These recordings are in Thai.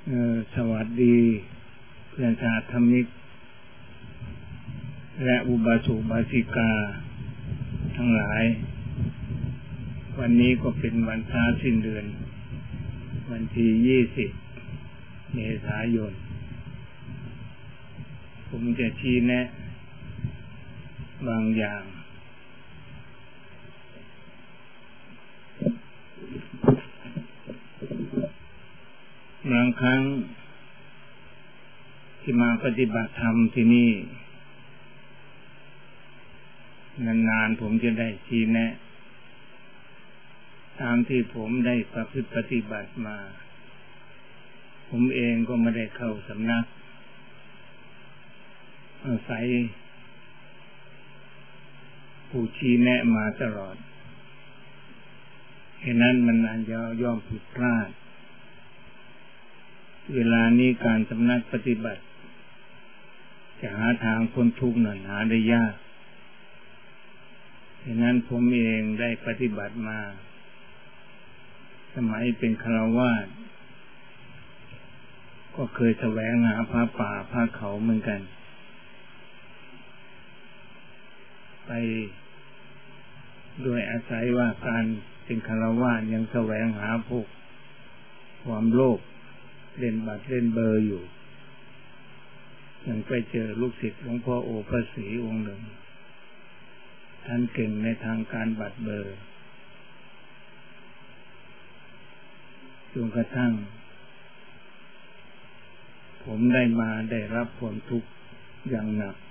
สวัสดีเพื่อนสาธมิกและอุบาสกอุบาสิกาทั้งหลายวันนี้ก็เป็นวันพระสิ้นเดือนวันที่20เมษายนผมจะชี้แนะบางอย่างบางครั้งที่มาปฏิบัติธรรมที่นี่นานๆผมจะได้ชี้แนะตามที่ผมได้ประพฤติปฏิบัติมาผมเองก็ไม่ได้เข้าสำนักอาศัยผู้ชี้แนะมาตลอดฉะนั้นมันอาจจะย่อมผิดพลาดเวลานี้การสำนักปฏิบัติจะหาทางพ้นทุกข์นั้นหาได้ยากฉะนั้นผมเองได้ปฏิบัติมาสมัยเป็นฆราวาสก็เคยแสวงหาพระป่าพระเขาเหมือนกันไปโดยอาศัยว่าการเป็นฆราวาสยังแสวงหาพวกความโลภเล่นบัตรเล่นเบอร์อยู่ยังไปเจอลูกศิษย์หลวงพ่อโอภาสีองค์หนึ่งท่านเก่งในทางการบัตรเบอร์จนกระทั่งผมได้รับผลทุกข์อย่างหนัก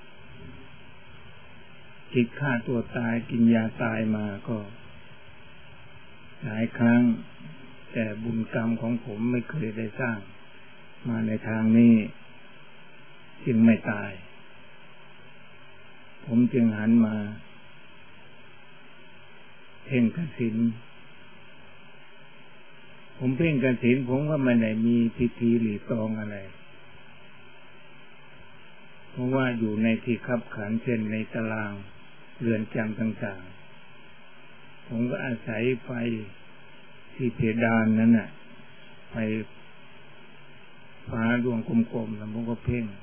คิดฆ่าตัวตายกินยาตายมาก็หลายครั้งแต่บุญกรรมของผมไม่เคยได้สร้างมาในทางนี้จึงไม่ตายผมจึงหันมาเพ่งกฐินผมเพ่งกฐินผมก็ไม่ได้มีพิธีหลีตองอะไรเพราะว่าอยู่ในที่คับขันเช่นในตารางเรือนจำต่างๆผมก็อาศัยไฟที่เพดานนั้นน่ะไฟฟ้าดวงกลมๆแล้วผมก็เพ่ง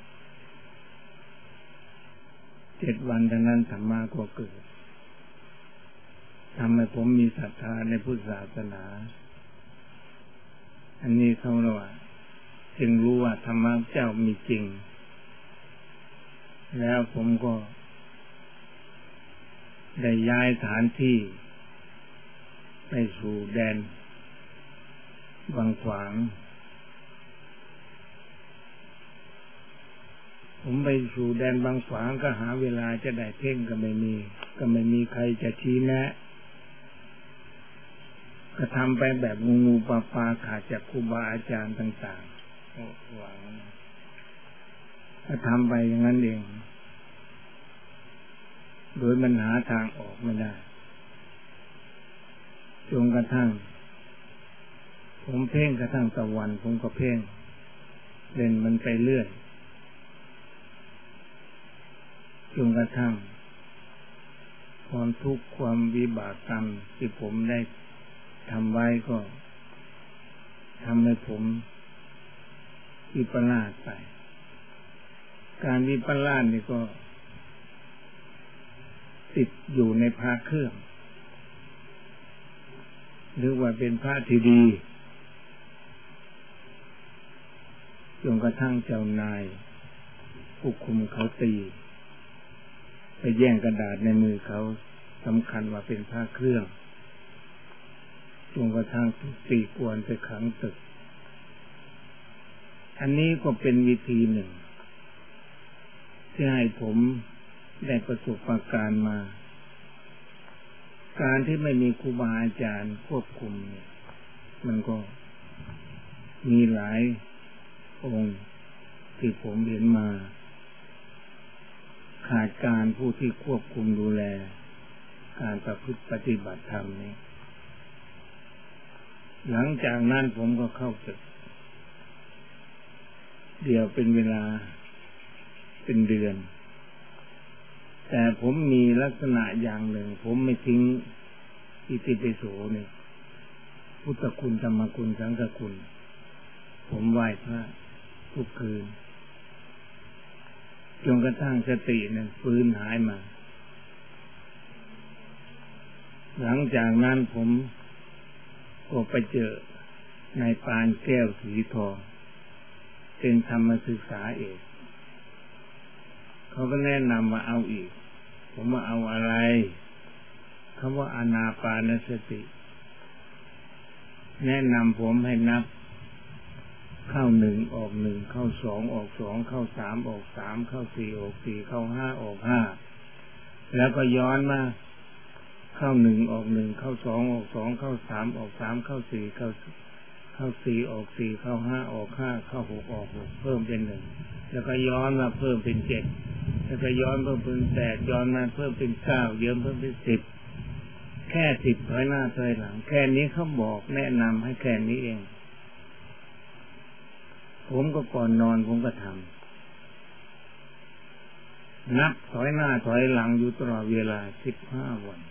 7 วันดังนั้นธรรมะก็เกิดทำให้ผมมีศรัทธาในพุทธศาสนาอันนี้เขาเรียกว่าจึงรู้ว่าธรรมะเจ้ามีจริงแล้วผมก็ได้ย้ายสถานที่ไปสู่แดนบางขวางผมไปสู่แดนบางขวางก็หาเวลาจะได้เพ่งก็ไม่มีใครจะชี้แนะก็ทำไปแบบงูปลาขาดจากครูบาอาจารย์ต่างๆหวังก็ทำไปอย่างนั้นเองโดยมันหาทางออกไม่ได้จนกระทั่งผมเพ่งกระทั่งตะวันผมก็เพ่งเล่นมันไปเรื่อยจนกระทั่งความทุกข์ความวิบากกรรมที่ผมได้ทำไว้ก็ทำให้ผมวิปลาสไปการวิปลาสนี่ก็ติดอยู่ในพระเครื่องหรือว่าเป็นพระที่ดีจนกระทั่งเจ้านายผู้คุมเขาตีไปแย่งกระดาษในมือเขาสำคัญว่าเป็นพระเครื่องจนกระทั่งถูกตีกวนไปขังตึกอันนี้ก็เป็นวิธีหนึ่งที่ให้ผมได้ประสบการณ์มาการที่ไม่มีครูบาอาจารย์ควบคุมเนี่ยมันก็มีหลายองค์ที่ผมเห็นมาขาดการผู้ที่ควบคุมดูแลการประพฤติปฏิบัติธรรมนี้หลังจากนั้นผมก็เข้าศึกเดียวเป็นเวลาเป็นเดือนแต่ผมมีลักษณะอย่างหนึ่งผมไม่ทิ้งอิติปิโสเนี่ยพุทธคุณธรรมคุณสังฆคุณผผมไหว้พระทุกคืนจนกระทั่งสตินั้นฟื้นหายมาหลังจากนั้นผมก็ไปเจอนายปานแก้วสีทองเป็นธรรมศึกษาเอกเขาก็แนะนำมาเอาอีกผมว่าเอาอะไรคำว่าอานาปานสติแนะนำผมให้นับเข้าหนึ่งออกหนึ่งเข้าสองออกสองเข้าสามออกสามเข้าสี่ออกสี่เข้าห้าออกห้าแล้วก็ย้อนมาเข้าหนึ่งออกหนึ่งเข้าสองออกสองเข้าสามออกสามเข้าสี่เข้าสี่ออกสี่เข้าห้าออกห้าเข้าหกออกหกเพิ่มเป็นหนึ่งแล้วก็ย้อนมาเพิ่มเป็นเจ็ดแล้วก็ย้อนเพิ่มเป็นแปดย้อนมาเพิ่มเป็นเก้าเพิ่มเป็น10แค่10ถอยหน้าถอยหลังแค่นี้เขาบอกแนะนำให้แค่นี้เองผมก็ก่อนนอนผมก็ทำนับถอยหน้าถอยหลังอยู่ตลอดเวลา15 วัน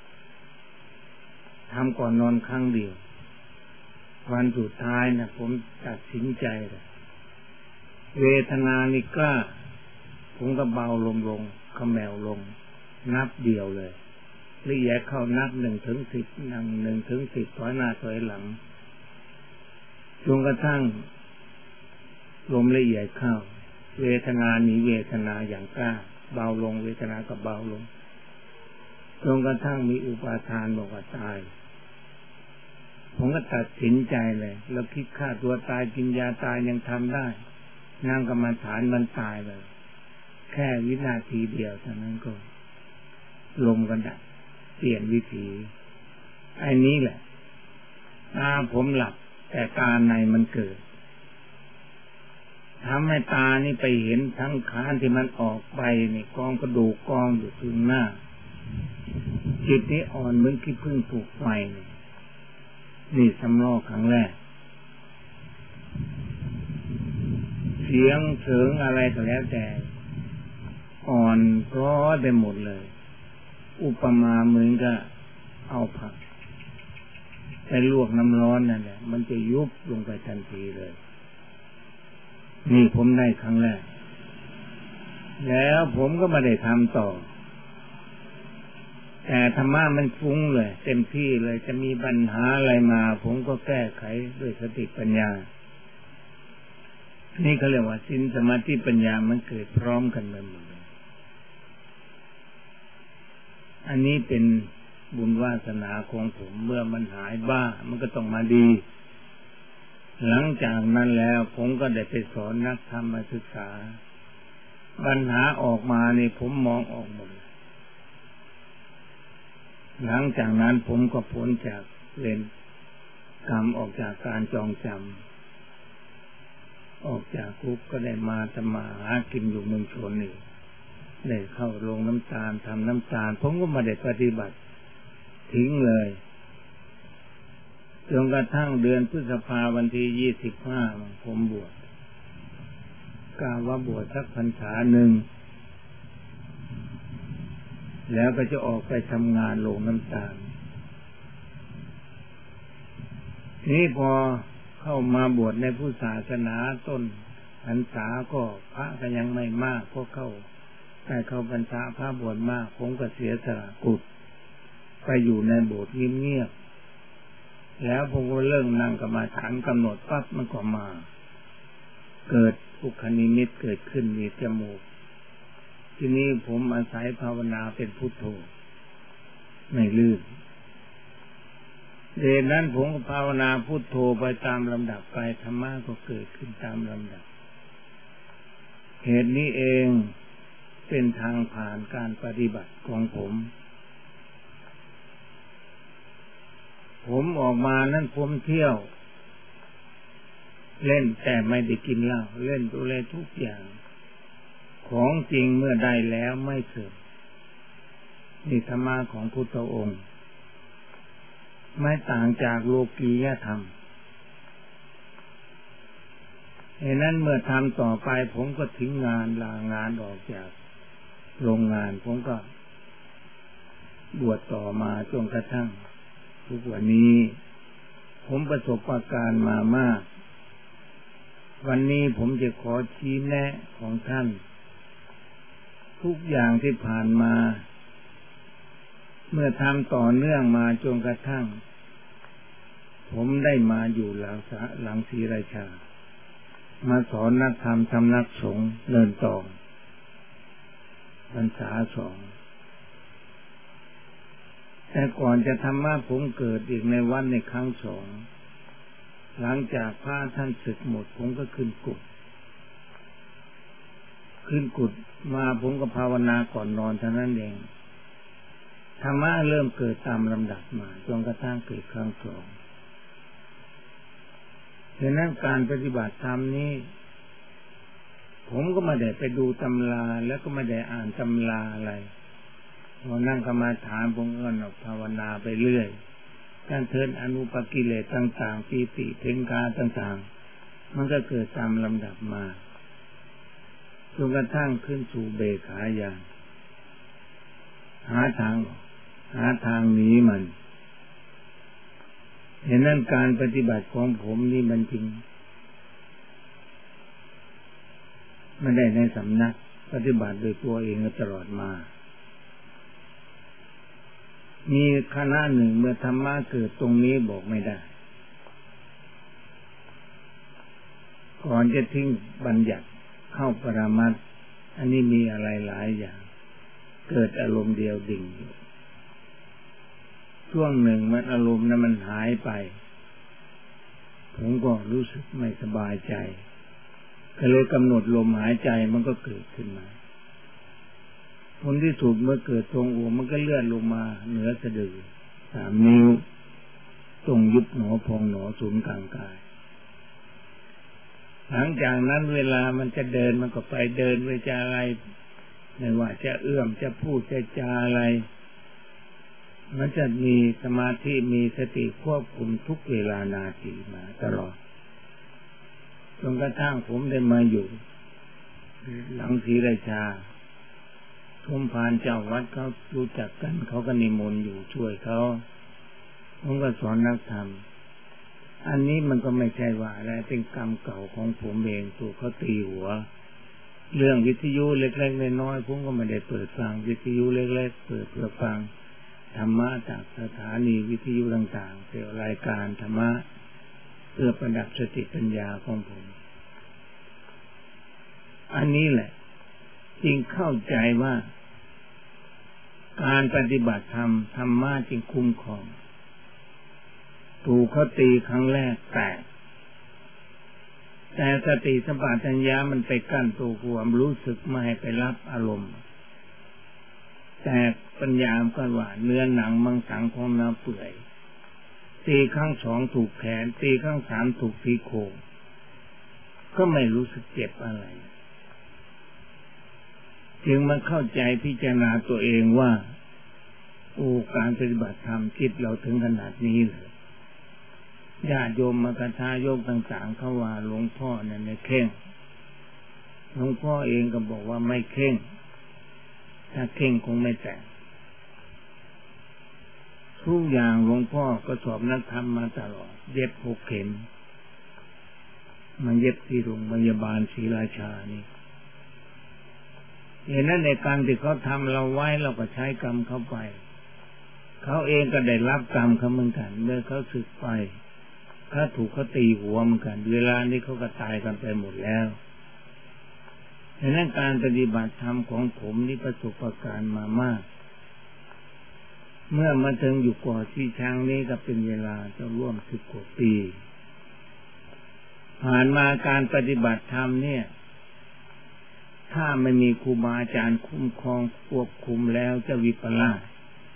ทำก่อนนอนครั้งเดียววันสุดท้ายนะผมตัดสินใจเลยเวทนานี่กล้าผมก็เบาลงขมแมวลงนับเดียวเลยละเอียดเข้านับ1 ถึง 10นั่ง1 ถึง 10ถอยหน้าถอยหลังจนกระทั่งลมละเอียดเข้าเวทนาหนีเวทนาอย่างกล้าเบาลงเวทนาก็เบาลงจนกระทั่งมีอุปาทานบอกว่าตายผมก็ตัดสินใจเลยแล้วคิดฆ่าตัวตายกินยาตายยังทำได้นั่งกรรมฐานมันตายเลยแค่วินาทีเดียวเท่านั้นก็ลมกันดับเปลี่ยนวิถีไอ้นี้แหละตาผมหลับแต่ตาในมันเกิดทำให้ตานี่ไปเห็นทั้งขานที่มันออกไปนี่กองกระดูกกองอยู่ตรงหน้าจิตนี้อ่อนเหมือนขี้ผึ้งถูกไฟนี่สำรอกครั้งแรกเสียงเสียงอะไรก็แล้วแต่อ่อนเพราะได้หมดเลยอุปมาเหมือนกับเอาผักไปลวกน้ำร้อนนั่นแหละมันจะยุบลงไปทันทีเลยนี่ผมได้ครั้งแรกแล้วผมก็ไม่ได้ทำต่อแต่ธรรมะมันฟุ้งเลยเต็มที่เลยจะมีปัญหาอะไรมาผมก็แก้ไขด้วยสติปัญญานี่เขาเรียกว่าศีลสมาธิปัญญามันเกิดพร้อมกันไปหมดเลยอันนี้เป็นบุญวาสนาของผมเมื่อมันหายบ้ามันก็ต้องมาดีหลังจากนั้นแล้วผมก็ได้ไปสอนนักธรรมศึกษาปัญหาออกมานี่ผมมองออกหมดหลังจากนั้นผมก็พ้นจากเวรกรรมออกจากการจองจำออกจากคุกก็ได้มาทำมาหากินอยู่เมืองชนนี่ได้เข้าโรงน้ำตาลทำน้ำตาลผมก็มาได้ปฏิบัติทิ้งเลยจนกระทั่งเดือนพฤษภาวันที่25ผมบวชกล่าวว่าบวชสักพรรษาหนึ่งแล้วก็จะออกไปทำงานโรงน้ำตาลนี่พอเข้ามาบวชในพุทธศาสนาต้นพรรษาก็พระก็ยังไม่มากก็เข้าพรรษาพระบวชมากผมก็เสียสละกุฏไปอยู่ในโบสถ์เงียบๆแล้วผมก็เริ่มนั่งกรรมฐานกำหนดปั๊บมันก็มาเกิดอุคนิมิตเกิดขึ้นมีจมูกทีนี้ผมอาศัยภาวนาเป็นพุทโธไม่ลื่นเดี๋ยวนั้นผมก็ภาวนาพุทโธไปตามลำดับไปธรรมะก็เกิดขึ้นตามลำดับเหตุนี้เองเป็นทางผ่านการปฏิบัติของผมออกมานั้นผมเที่ยวเล่นแต่ไม่ได้กินเหล้าเล่นดูแลทุกอย่างของจริงเมื่อได้แล้วไม่เสื่อมนี่ธรรมะของพุทธองค์ไม่ต่างจากโลกียธรรมฉะนั้นเมื่อทำต่อไปผมก็ทิ้งงานลางานออกจากโรงงานผมก็บวชต่อมาจนกระทั่งทุกวันนี้ผมประสบการณ์มามากวันนี้ผมจะขอชี้แนะของท่านทุกอย่างที่ผ่านมาเมื่อทำต่อเนื่องมาจนกระทั่งผมได้มาอยู่หลังศรีราชามาสอนนักธรรมสำนักสงฆ์เนินตองพรรษา 2แต่ก่อนจะธรรมะผมเกิดอีกในวัดในครั้ง 2หลังจากพระท่านศึกหมดผมก็ขึ้นกุฏมาผมก็ภาวนาก่อนนอนเท่านั้นเองธรรมะเริ่มเกิดตามลำดับมาจนกระทั่งเกิดครั้ง 2ฉะนั้นการปฏิบัติธรรมนี้ผมก็ไม่ได้ไปดูตำราแล้วก็ไม่ได้อ่านตำราอะไรพอนั่งกรรมฐานผมก็ภาวนาไปเรื่อยการเทินอนุปกิเลสต่างๆปีติเพ่งกาต่างๆมันก็เกิดตามลำดับมาจนกระทั่งขึ้นสู่เบกขาญาณหาทางหนีมันเห็นนั้นการปฏิบัติของผมนี่มันจริงไม่ได้ในสำนักปฏิบัติโดยตัวเองตลอดมามีคณะหนึ่งเมื่อธรรมะเกิดตรงนี้บอกไม่ได้ก่อนจะทิ้งบัญญัติเข้าปรมัตถ์อันนี้มีอะไรหลายอย่างเกิดอารมณ์เดียวดิ่งอยู่ช่วงหนึ่งมันอารมณ์นั้นมันหายไปผมก็รู้สึกไม่สบายใจก็เลยกำหนดลมหายใจมันก็เกิดขึ้นมาผลที่สุดเมื่อเกิดทรงอกมันก็เลื่อนลงมาเหนือสะดือ3 นิ้วตรงยุบหนอพองหนอศูนย์กลางกายหลังจากนั้นเวลามันจะเดินมันก็ไปเดินไปจะอะไรไม่ว่าจะเอื้อมจะพูดจะจาอะไรมันจะมีสมาธิมีสติควบคุมทุกเวลานาทีมาตลอดจนกระทั่งผมได้มาอยู่หลังศรีราชาทุ่มพานเจ้าวัดเขารู้จักกันเขาก็นิมนต์อยู่ช่วยเขาผมก็สอนนักธรรมอันนี้มันก็ไม่ใช่ว่าอะไรเป็นกรรมเก่าของผมเองถูกเขาตีหัวเรื่องวิทยุเล็กๆน้อยๆผมก็ไม่ได้เปิดฟังวิทยุเล็กๆเปิดเพื่อฟังธรรมะจากสถานีวิทยุต่างๆเป็นรายการธรรมะเพื่อประดับสติปัญญาของผมอันนี้แหละจึงเข้าใจว่าการปฏิบัติธรรมะจึงคุ้มครองถูกเขาตีครั้งแรกแต่สติสัมปชัญญะมันไปกั้นตัวความรู้สึกไม่ให้ไปรับอารมณ์แต่ปัญญาก็ว่าเนื้อหนังมังสังของเนื้อเปื่อยตีครั้ง 2ถูกแขนตีครั้ง 3ถูกที่โครงก็ไม่รู้สึกเจ็บอะไรจึงมาเข้าใจพิจารณาตัวเองว่าการปฏิบัติธรรมจิตเราถึงขนาดนี้เลยญาติโยมมากระทาโยมต่างๆเขาว่าหลวงพ่อเนี่ยไม่เข่งหลวงพ่อเองก็บอกว่าไม่เข่งถ้าเข่งคงไม่แตกทุกอย่างหลวงพ่อก็สอบนักธรรมมาตลอดเย็บ6 เข็มมันเย็บที่โรงพยาบาลศรีราชานี่เห็นนั้นในการที่เขาทำเราไว้เราก็ใช้กรรมเข้าไปเขาเองก็ได้รับกรรมเขาเหมือนกันเมื่อเขาสึกไปเขาถูกเขาตีหัวเหมือนกันเวลานี้เขาก็ตายกันไปหมดแล้วเห็นนั้นการปฏิบัติธรรมของผมนี่ประสบการณ์มามากเมื่อมาถึงอยู่เกาะที่ช้างนี้ก็เป็นเวลาจะร่วม10 กว่าปีผ่านมาการปฏิบัติธรรมเนี่ยถ้าไม่มีครูบาอาจารย์คุ้มครองควบคุมแล้วจะวิปลาส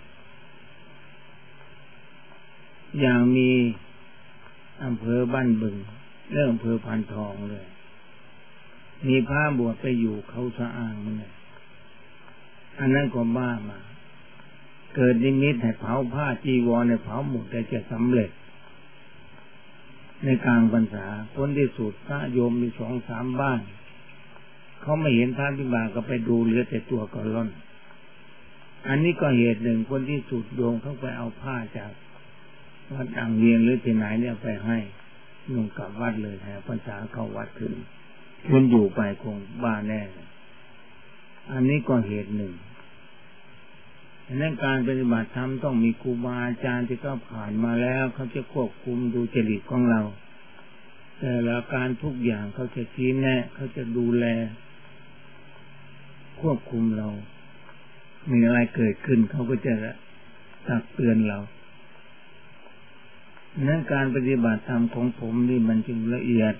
อย่างมีอำเภอบ้านบึงและอำเภอพานทองเลยมีพระบวชไปอยู่เขาสะอ้างเนี่ยอันนั้นก็บ้ามาเกิดนิมิตให้เผาผ้าจีวรในเผาหมดแต่จะสำเร็จในกลางพรรษาผลที่สุดพระโยมมี 2-3 บ้านเขาไม่เห็นพระพิบาลก็ไปดูเหลือแต่ตัวกระล่อนอันนี้ก็เหตุหนึ่งคนที่สุดโยมเขาไปเอาผ้าจากวัดอ่างเวียนหรือที่ไหนเนี่ยไปให้นุ่งกลับวัดเลยฮะพรรษาเข้าวัดขึ้นอยู่ไปคงบ้าแน่อันนี้ก็เหตุหนึ่งดังนั้นการปฏิบัติธรรมต้องมีครูบาอาจารย์ที่เขาผ่านมาแล้วเขาจะควบคุมดูจริตของเราแต่ละการทุกอย่างเขาจะชี้แนะเขาจะดูแลควบคุมเรามีอะไรเกิดขึ้นเขาก็จะตักเตือนเรานั้นการปฏิบัติธรรมของผมนี่มันจึงละเอียด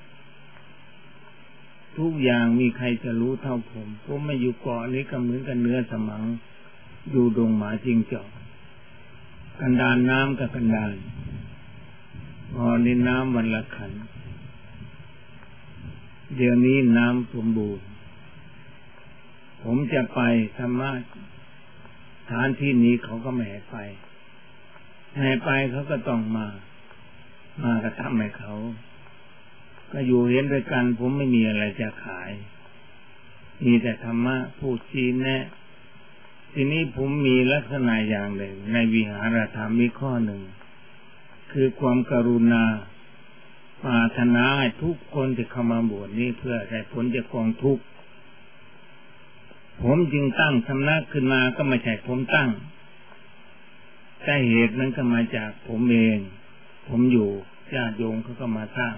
ทุกอย่างมีใครจะรู้เท่าผมไม่อยู่เกาะนี้ก็เหมือนกันเนื้อสมังอยู่ดงหมาจริงจอกกันดานน้ำกับกันดานพอในน้ำวันละขันเดี๋ยวนี้น้ำสมบูรณ์ผมจะไปธรรมะฐานที่นี้เขาก็ไม่ให้ไปเขาก็ต้องมากระทำให้เขาก็อยู่เห็นด้วยกันผมไม่มีอะไรจะขายมีแต่ธรรมะพูดชี้แนะทีนี้ผมมีลักษณะอย่างหนึ่งในวิหารธรรมมีข้อหนึ่งคือความกรุณาปรารถนาให้ทุกคนที่เข้ามาบวชนี้เพื่อได้ผลจากกองทุกข์ผมจึงตั้งสำนักขึ้นมาก็ไม่ใช่ผมตั้งแต่เหตุนั้นก็มาจากผมเองผมอยู่ญาติโยมเขาก็มาสร้าง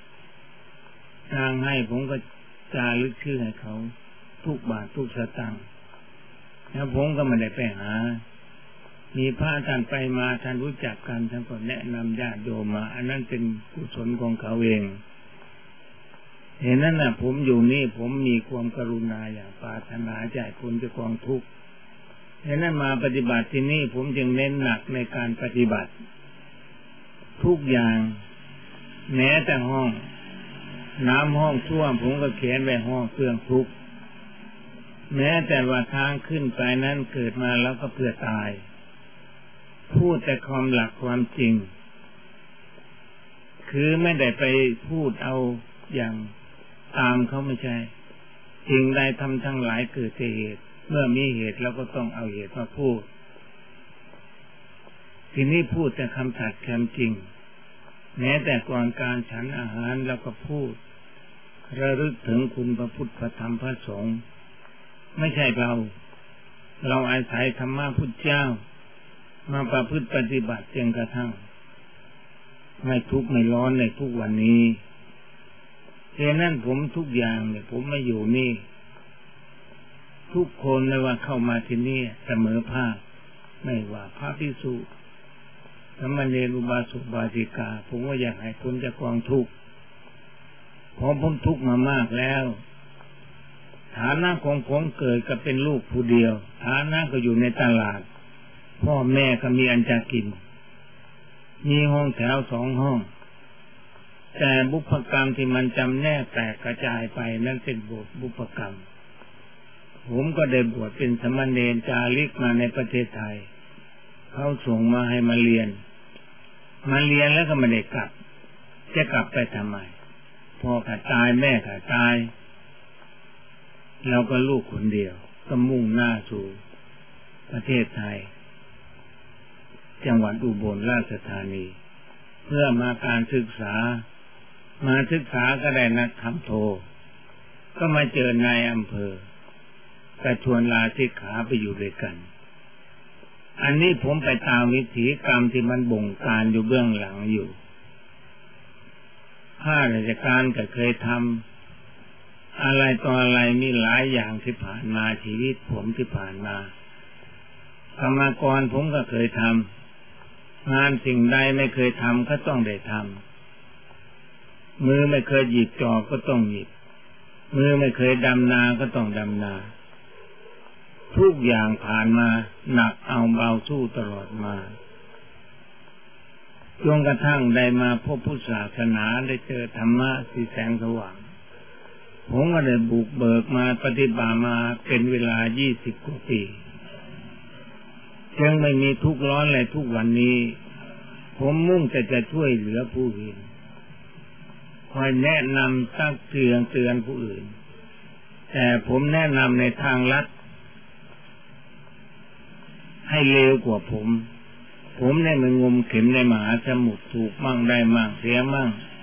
ให้ผมก็จารึกชื่อให้เขาทุกบาททุกสตางค์แล้วผมก็ไม่ได้ไปหามีพระท่านไปมาท่านรู้จักกันท่านก็แนะนำญาติโยมมาอันนั้นเป็นกุศลของเขาเองเห็นนั้นน่ะผมอยู่นี่ผมมีความกรุณาอย่างปรารถนาจะให้พ้นจากกองทุกข์เห็นนั้นมาปฏิบัติที่นี่ผมจึงเน้นหนักในการปฏิบัติทุกอย่างแม้แต่ห้องน้ำห้องท่วมผมก็เขียนไว้ห้องเครื่องทุกข์แม้แต่ว่าทางขึ้นไปนั้นเกิดมาแล้วก็เพื่อตายพูดแต่ความหลักความจริงคือไม่ได้ไปพูดเอาอย่างตามเขาไม่ใช่สิ่งใดทำทั้งหลายเกิดจากเหตุเมื่อมีเหตุเราก็ต้องเอาเหตุมาพูดทีนี้พูดแต่คำสัตย์คำจริงแม้แต่ก่อนการฉันอาหารเราก็พูดระลึกถึงคุณพระพุทธพระธรรมพระสงฆ์ไม่ใช่เราอาศัยธรรมะพุทธเจ้ามาประพฤติปฏิบัติจนกระทั่งไม่ทุกข์ไม่ร้อนในทุกวันนี้ฉะนั้นผมทุกอย่างเนี่ยผมไม่อยู่นี่ทุกคนไม่ว่าเข้ามาที่นี่เสมอภาคไม่ว่าพระภิกษุสามเณรอุบาสกอุบาสิกาผมว่าอยากให้พ้นจากกองทุกข์ผมทุกข์มามากแล้วฐานะของผมเกิดก็เป็นลูกผู้เดียวฐานะก็อยู่ในตลาดพ่อแม่ก็มีอันจะกินมีห้องแถว2 ห้องแต่บุพกรรมที่มันจำแนกแตกกระจายไปนั่นเป็นบุพกรรมผมก็ได้บวชเป็นสมณเณรจาริกมาในประเทศไทยเขาส่งมาให้มาเรียนแล้วก็ไม่ได้กลับจะกลับไปทำไมพ่อก็ตายแม่ก็ตายเราก็ลูกคนเดียวก็มุ่งหน้าสู่ประเทศไทยจังหวัดอุบลราชธานีเพื่อมาการศึกษาก็ได้นัดคำโทก็มาเจอนายอำเภอก็ชวนลาสิกขาไปอยู่ด้วยกันอันนี้ผมไปตามวิถีกรรมที่มันบงการอยู่เบื้องหลังอยู่ข้าราชการก็เคยทำอะไรต่ออะไรมีหลายอย่างที่ผ่านมาชีวิตผมที่ผ่านมากรรมกรผมก็เคยทำงานสิ่งใดไม่เคยทำก็ต้องได้ทำมือไม่เคยหยิบจอบก็ต้องหยิบมือไม่เคยดำนาก็ต้องดำนาทุกอย่างผ่านมาหนักเอาเบาสู้ตลอดมาจนกระทั่งได้มาพบพุทธศาสนาได้เจอธรรมะที่แสงสว่างผมก็ได้บุกเบิกมาปฏิบัติมาเป็นเวลา20 กว่าปียังไม่มีทุกข์ร้อนอะไรทุกวันนี้ผมมุ่งแต่จะช่วยเหลือผู้อื่นคอยแนะนำตักเตือนผู้อื่นแต่ผมแนะนำในทางลัดให้เลวกว่าผมเนี่ยมันงมเข็มในมหาสมุทรถูกมั่งได้มั่งเสียมั่ง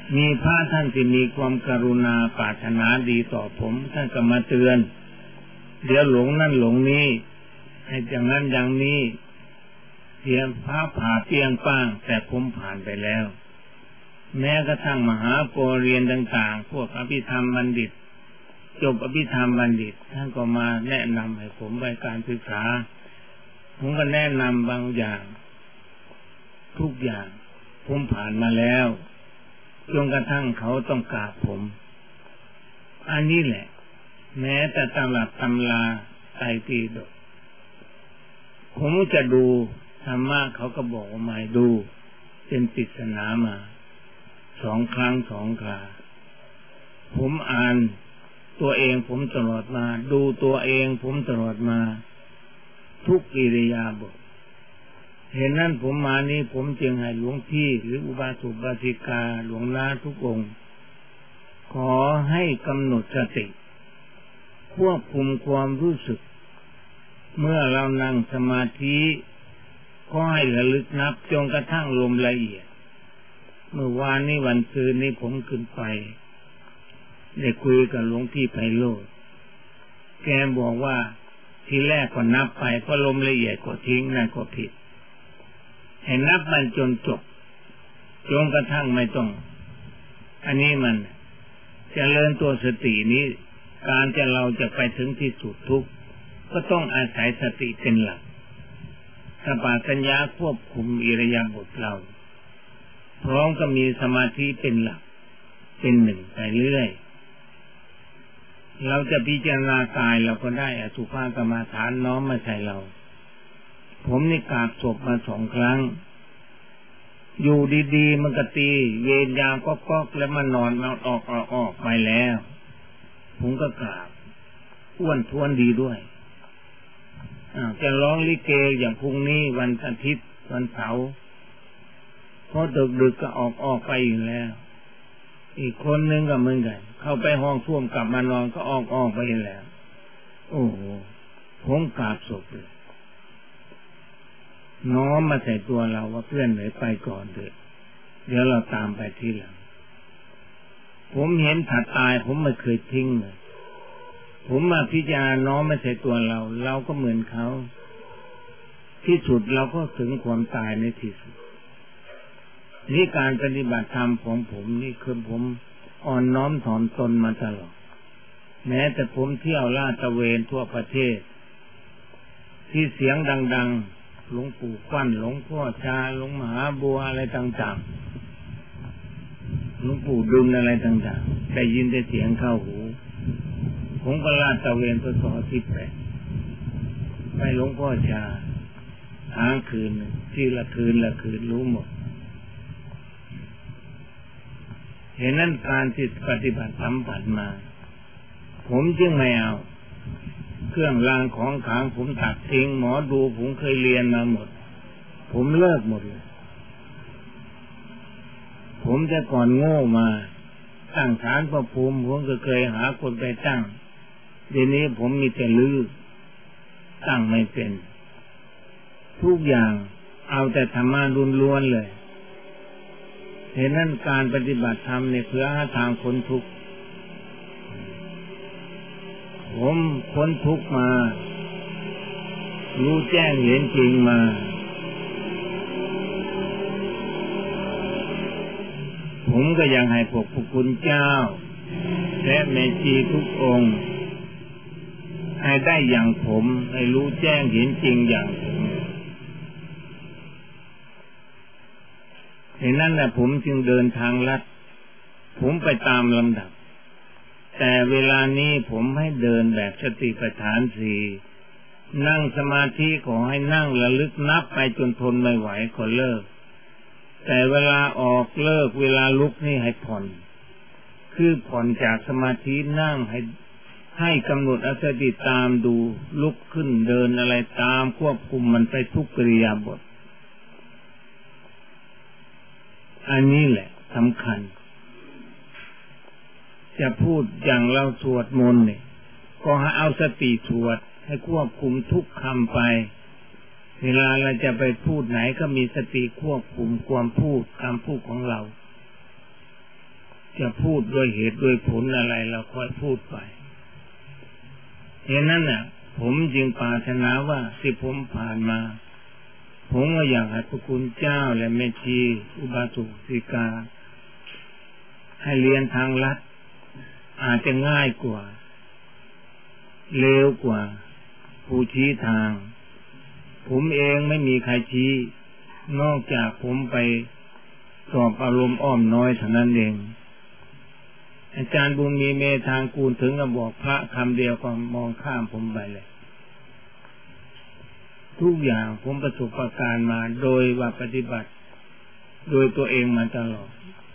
มีพระท่านที่มีความกรุณาปรารถนาดีต่อผมท่านก็มาเตือนเดี๋ยวหลงนั่นหลงนี้ให้อย่างนั้นอย่างนี้เสียพระผ่าเปียงป้างแต่ผมผ่านไปแล้วแม้กระทั่งมหาปรริญญาเรียนต่างๆพวกอภิธรรมบัณฑิตจบอภิธรรมบัณฑิตท่านก็มาแนะนำให้ผมไปการศึกษาผมก็แนะนำบางอย่างทุกอย่างผมผ่านมาแล้วจนกระทั่งเขาต้องกราบผมอันนี้แหละแม้แต่ตำรับตำราไตรปิฎกผมจะดูธรรมะเขาก็บอกว่าไม่ดูเป็นปริศนามา2 ครั้ง 2 คราผมอ่านตัวเองผมตลอดมาดูตัวเองผมตลอดมาทุกอิริยาบถเห็นนั่นผมมานี้ผมจึงให้หลวงพี่หรืออุบาสกอุบาสิกาหลวงนาทุกองค์ขอให้กำหนดสติควบคุมความรู้สึกเมื่อเรานั่งสมาธิก็ให้ระลึกนับจนกระทั่งลมละเอียดเมื่อวานนี้วันซืนนี้ผมขึ้นไปได้คุยกับหลวงพี่ไพโรจน์แกบอกว่าทีแรกก็นับไปพอลมละเอียดก็ทิ้งนั่นก็ผิดให้นับมันจนจบจนกระทั่งไม่ต้องอันนี้มันเจริญตัวสตินี้การจะเราจะไปถึงที่สุดทุกข์ก็ต้องอาศัยสติเป็นหลักสัมปชัญญะควบคุมอิริยาบถเราพร้อมกับมีสมาธิเป็นหลักเป็นหนึ่งไปเรื่อยเราจะพิจารณากายเราก็ได้อสุภกรรมฐานน้อมมาใส่เราผมนี่กราบศพมา2 ครั้งอยู่ดีๆมันก็ตีเวรยามก๊อกๆแล้วมันนอนมันออกไปแล้วผมก็กราบอ้วนท้วนดีด้วยจะร้องลิเกอย่างพรุ่งนี้วันอาทิตย์วันเสาร์พอดึกๆก็ออกไปอยู่แล้วอีกคนนึงก็เหมือนกันเข้าไปห้องส้วมกลับมานอนก็ออกไปแล้วโอ้โหผมกราบศพเลยน้อมมาใส่ตัวเราว่าเพื่อนไปก่อนเถอะเดี๋ยวเราตามไปทีหลังผมเห็นถัดตายผมไม่เคยทิ้งเลยผมมาพิจารณาน้อมมาใส่ตัวเราก็เหมือนเขาที่สุดเราก็ถึงความตายในที่สุดนี่การปฏิบัติธรรมของผมนี่คือผมอ่อนน้อมถ่อมตนมาตลอดแม้แต่ผมเที่ยวลาดตระเวนทั่วประเทศที่เสียงดังๆหลวงปู่ฟั่นหลวงพ่อชาหลวงมหาบัวอะไรต่างๆหลวงปู่ดุลอะไรต่างๆได้ยินแต่เสียงเข้าหูผมก็ลาดตระเวนไปต่อที่ไปหลวงพ่อชาค้างคืนที่ละคืนรู้หมดเห็นนั่นการที่ปฏิบัติสัมผัสมาผมจึงไม่เอาเครื่องรางของขลังผมตัดทิ้งหมอดูผมเคยเรียนมาหมดผมเลิกหมดเลยผมจะก่อนโง่มาตั้งศาลพระภูมิผมก็เคยหาคนไปตั้งเดี๋ยวนี้ผมมีแต่ลือตั้งไม่เป็นทุกอย่างเอาแต่ธรรมะล้วนๆเลยเห็นนั่นการปฏิบัติธรรมเนี่ยเพื่อหาทางพ้นทุกข์ผมพ้นทุกข์มารู้แจ้งเห็นจริงมาผมก็ยังให้พวกคุณเจ้าและแม่ชีทุกองค์ให้ได้อย่างผมให้รู้แจ้งเห็นจริงอย่างผมเห็นนั่นแหละผมจึงเดินทางลัดผมไปตามลำดับแต่เวลานี้ผมให้เดินแบบสติปัฏฐาน 4นั่งสมาธิขอให้นั่งระลึกนับไปจนทนไม่ไหวก็เลิกแต่เวลาออกเลิกเวลาลุกนี่ให้ผ่อนคือผ่อนจากสมาธินั่งให้กำหนดอสติตามดูลุกขึ้นเดินอะไรตามควบคุมมันไปทุกกิริยาบถอันนี้แหละสำคัญจะพูดอย่างเราสวดมนต์เนี่ยก็ให้เอาสติสวดให้ควบคุมทุกคำไปเวลาเราจะไปพูดไหนก็มีสติควบคุมความพูดคำพูดของเราจะพูดด้วยเหตุด้วยผลอะไรเราค่อยพูดไปเหตุนั้นน่ะผมจึงปรารถนาว่าที่ผมผ่านมาผมก็อยากให้พระคุณเจ้าและแม่ชีอุบาสกอุบาสิกาให้เรียนทางลัดอาจจะง่ายกว่าเร็วกว่าผู้ชี้ทางผมเองไม่มีใครชี้นอกจากผมไปสอบอารมณ์อ้อมน้อยเท่านั้นเองอาจารย์บุญมีเมธางกูลถึงกับบอกพระคำเดียวก็มองข้ามผมไปเลยทุกอย่างผมประสบการณ์มาโดยว่าปฏิบัติโดยตัวเองมาตลอด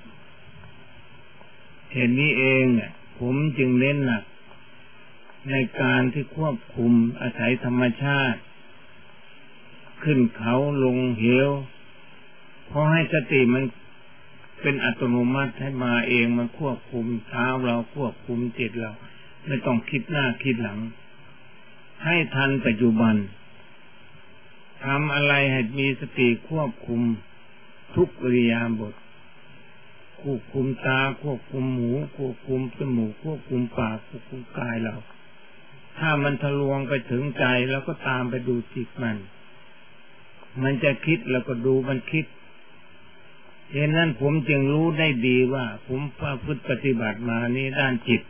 เห็นนี้เองเนี่ยผมจึงเน้นหนักในการที่ควบคุมอาศัยธรรมชาติขึ้นเขาลงเหวเพราะให้สติมันเป็นอัตโนมัติให้มาเองมันควบคุมเท้าเราควบคุมจิตเราไม่ต้องคิดหน้าคิดหลังให้ทันปัจจุบันทำอะไรให้มีสติควบคุมทุกอิริยาบถควบคุมตาควบคุมหูควบคุมจมูกควบคุมปากควบคุมกายเราถ้ามันทะลวงไปถึงใจแล้วก็ตามไปดูจิตมันจะคิดแล้วก็ดูมันคิดเหตุนั้นผมจึงรู้ได้ดีว่าผมประพฤติปฏิบัติมานี้ด้านจิต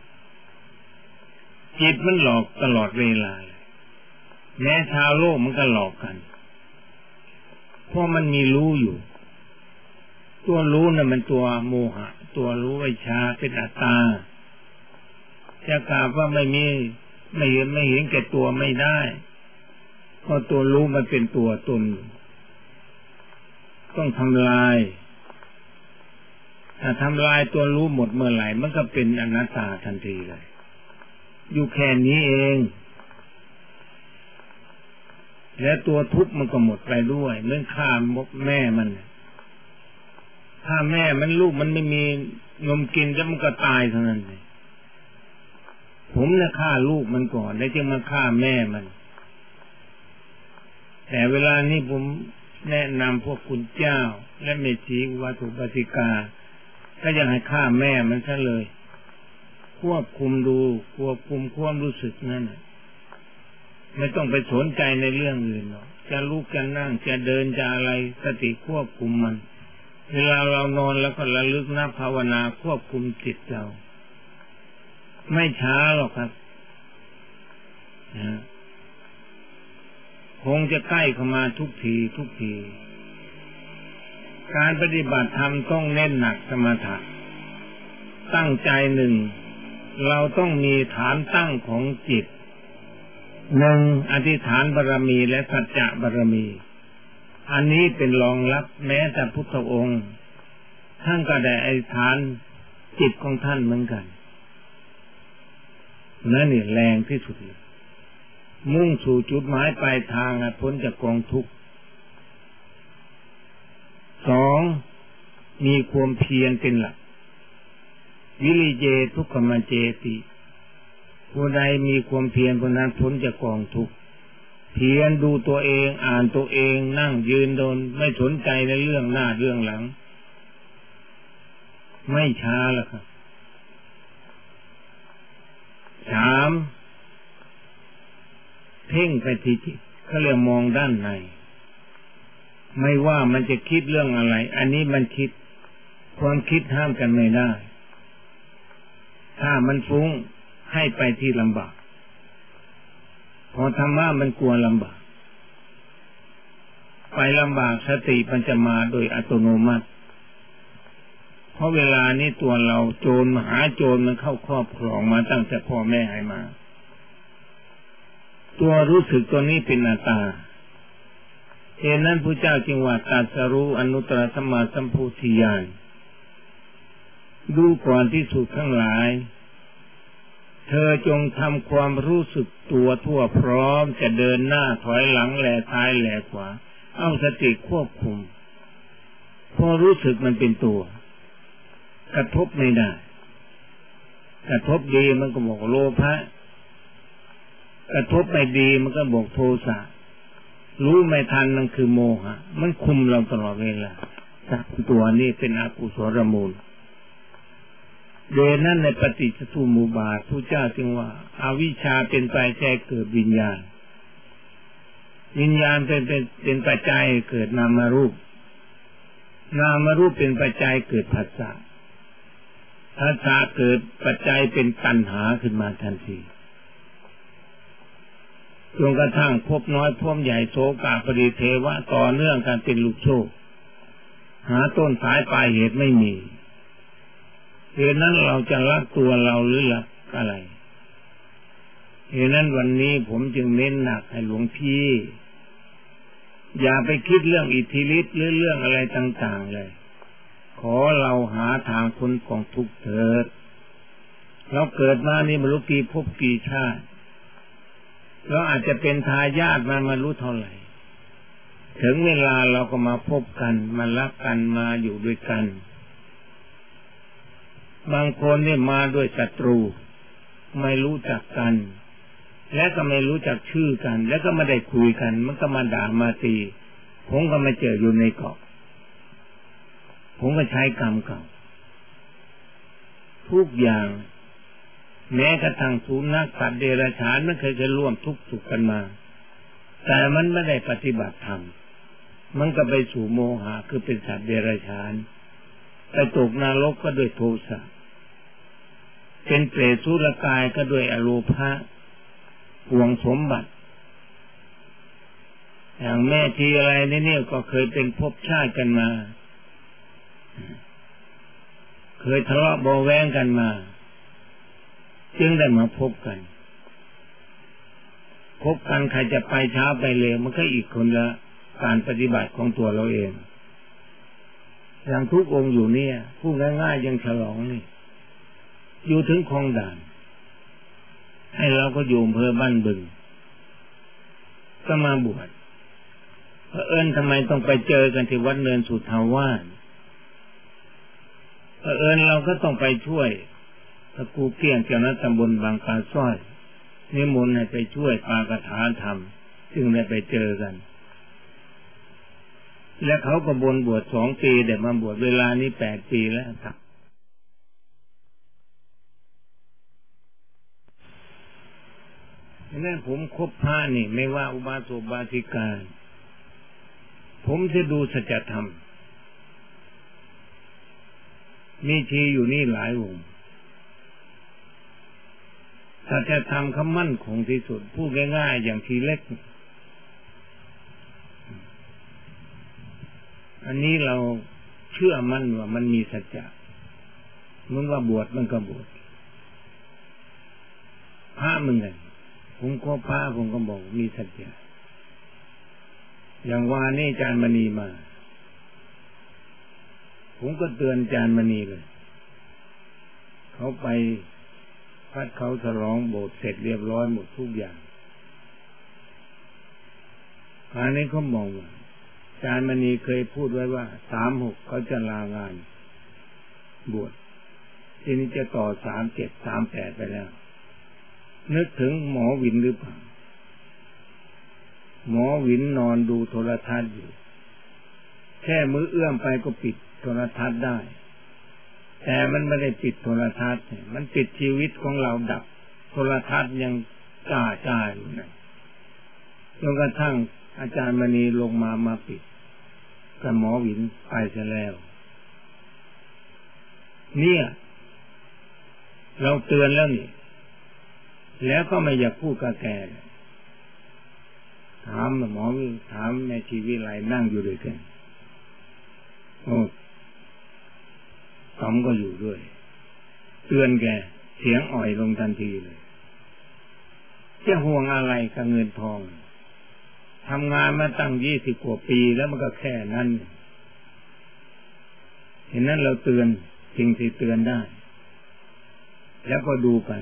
มันหลอกตลอดเวลาแม้ชาวโลกมันก็หลอกกันเพราะมันมีรู้อยู่ตัวรู้น่ะมันตัวโมหะตัวรู้วิชาเป็นอัตตาจะกล่าวว่าไม่เห็นแก่ตัวไม่ได้เพราะตัวรู้มันเป็นตัวตนต้องทำลายถ้าทำลายตัวรู้หมดเมื่อไหร่มันก็เป็นอนัตตาทันทีเลยอยู่แค่นี้เองและตัวทุกข์มันก็หมดไปด้วยเรื่องฆ่าแม่มันถ้าแม่มันลูกมันไม่มีนมกินแล้วมันก็ตายเท่านั้นเลยผมเนี่ยฆ่าลูกมันก่อนแล้วจึงมาฆ่าแม่มันแต่เวลานี้ผมแนะนำพวกคุณเจ้าและแม่ชีอุบาสกอุบาสิกาก็ยังให้ฆ่าแม่มันซะเลยควบคุมดูควบคุมความรู้สึกนั่นไม่ต้องไปสนใจในเรื่องอื่นหรอกจะลุกจะนั่งจะเดินจะอะไรสติควบคุมมันเวลาเรานอนแล้วก็ระลึกนับภาวนาควบคุมจิตเราไม่ช้าหรอกครับคงจะใกล้เข้ามาทุกทีการปฏิบัติธรรมต้องเน้นหนักสมถะตั้งใจหนึ่งเราต้องมีฐานตั้งของจิตหนึ่งอธิษฐานบารมีและสัจจะบารมีอันนี้เป็นรองรับแม้แต่พุทธองค์ท่านก็ได้อธิษฐานจิตของท่านเหมือนกันนั่นนี่แรงที่สุดมุ่งสู่จุดหมายปลายทางพ้นจากกองทุกข์สองมีความเพียรเป็นหลักวิริเยทุกขมัจเจติผู้ใดมีความเพียรคนนั้นพ้นจากกองทุกข์เพียรดูตัวเองอ่านตัวเองนั่งยืนเดินไม่สนใจในเรื่องหน้าเรื่องหลังไม่ช้าแล้วครับสามเพ่งไปที่จิตเขาเรียกมองด้านในไม่ว่ามันจะคิดเรื่องอะไรอันนี้มันคิดความคิดห้ามกันไม่ได้ถ้ามันฟุ้งให้ไปที่ลำบากพอธรรมะมันกลัวลำบากไปลำบากสติมันจะมาโดยอัตโนมัติเพราะเวลานี้ตัวเราโจรมหาโจรมันเข้าครอบครองมาตั้งแต่พ่อแม่ให้มาตัวรู้สึกตัวนี้เป็นอัตตาเหตุนั้นพระเจ้าจึงว่าตรัสรู้อนุตตรสัมมาสัมโพธิญาณดูก่อนที่สุดทั้งหลายเธอจงทำความรู้สึกตัวทั่วพร้อมจะเดินหน้าถอยหลังแลซ้ายแลขวาเอาสติควบคุมพอรู้สึกมันเป็นตัวกระทบไม่ได้กระทบดีมันก็บอกโลภะกระทบไม่ดีมันก็บอกโทสะรู้ไม่ทันมันคือโมหะมันคุมเราตลอดเวลาตัวนี้เป็นอกุศลมูลโดยนั้นในปฏิจจสมุปบาทพระเจ้าจึงว่าอวิชชาเป็นปัจจัยเกิดวิญญาณวิญญาณเป็นปัจจัยเกิดนามรูปนามรูปเป็นปัจจัยเกิดผัสสะผัสสะเกิดปัจจัยเป็นตัณหาขึ้นมาทันทีจนกระทั่งพบน้อยพบใหญ่โสกาปริเทวะต่อเนื่องกันเป็นลูกโซ่หาต้นสายปลายเหตุไม่มีเหตุนั้นเราจะรักตัวเราหรือรักอะไรเหตุนั้นวันนี้ผมจึงเน้นหนักให้หลวงพี่อย่าไปคิดเรื่องอิทธิฤทธิ์หรือเรื่องอะไรต่างๆเลยขอเราหาทางพ้นกองทุกข์เถิดเราเกิดมานี่ไม่รู้กี่ภพกี่ชาติเราอาจจะเป็นทายาทมันไม่รู้เท่าไหร่ถึงเวลาเราก็มาพบกันมารักกันมาอยู่ด้วยกันบางคนเนี่ยมาด้วยศัตรูไม่รู้จักกันและก็ไม่รู้จักชื่อกันแล้วก็ไม่ได้คุยกันมันก็มาด่ามาตีผมก็มาเจออยู่ในเกาะผมก็ใช้กรรมเก่าทุกอย่างแม้กระทั่งสุนัขสัตว์เดรัจฉานมันเคยจะร่วมทุกข์สุขกันมาแต่มันไม่ได้ปฏิบัติธรรมมันก็ไปสู่โมหะคือเป็นสัตว์เดรัจฉานไปตกนรกก็ด้วยโทสะเป็นเปรตสุรกายก็ด้วยอโลภะห่วงสมบัติอย่างแม่ทีอะไรเนี่ยก็เคยเป็นภพชาติกันมาเคยทะเลาะเบาแว้งกันมาจึงได้มาพบกันใครจะไปช้าไปเร็วมันก็อีกคนละการปฏิบัติของตัวเราเองอย่างทุกองค์อยู่เนี่ยพูดง่ายๆยังฉลองนี่อยู่ถึงคลองด่านให้เราก็อยู่อำเภอบ้านบึงก็มาบวชทำไมต้องไปเจอกันที่วัดเนินสุทาวาสเราก็ต้องไปช่วยพระครูเกี้ยงเจ้าหน้าตำบลบางปลาสร้อยนิมนต์ให้ไปช่วยปาฐกถาธรรมจึงได้ไปเจอกันและเขาก็บนบวช2 ปีแต่มาบวชเวลานี้8 ปีแล้วครับนั่นผมคบพระนี่ไม่ว่าอุบาสกอุบาสิกาผมจะดูสัจธรรมมีชีอยู่นี่หลายวงสัจธรรมเขามั่นคงที่สุดพูดง่ายๆอย่างทีเล็กอันนี้เราเชื่อมั่นว่ามันมีสัจจะมันว่าบวชมันก็บวชพระมึงไงผมก็พระผมก็บอกมีสัจจะอย่างวานี่อาจารย์มณีมาผมก็เตือนอาจารย์มณีเลยเขาไปพัดเขาฉลองโบสถ์เสร็จเรียบร้อยหมดทุกอย่างคราวนี้เขามองว่าอาจารย์มณีเคยพูดไว้ว่า36เขาจะลางานบวชทีนี้จะต่อ37 38ไปแล้วนึกถึงหมอวินหรือเปล่าหมอวินนอนดูโทรทัศน์อยู่แค่มือเอื้อมไปก็ปิดโทรทัศน์ได้แต่มันไม่ได้ปิดโทรทัศน์มันปิดชีวิตของเราดับโทรทัศน์ยังจ้าอยู่นะจนกระทั่งอาจารย์มณีลงมาปิดกับหมอวินไปซะแล้วเนี่ยเราเตือนแล้วนี่แล้วก็ไม่อยากพูดกับแกถามหมอวิถามในชีวิตไรนั่งอยู่ด้วยกันโอ้ต๋อมก็อยู่ด้วยเตือนแกเสียงอ่อยลงทันทีเลยจะห่วงอะไรกับเงินทองทำงานมาตั้ง20 กว่าปีแล้วมันก็แค่นั้นเห็นนั้นเราเตือนสิ่งที่เตือนได้แล้วก็ดูไป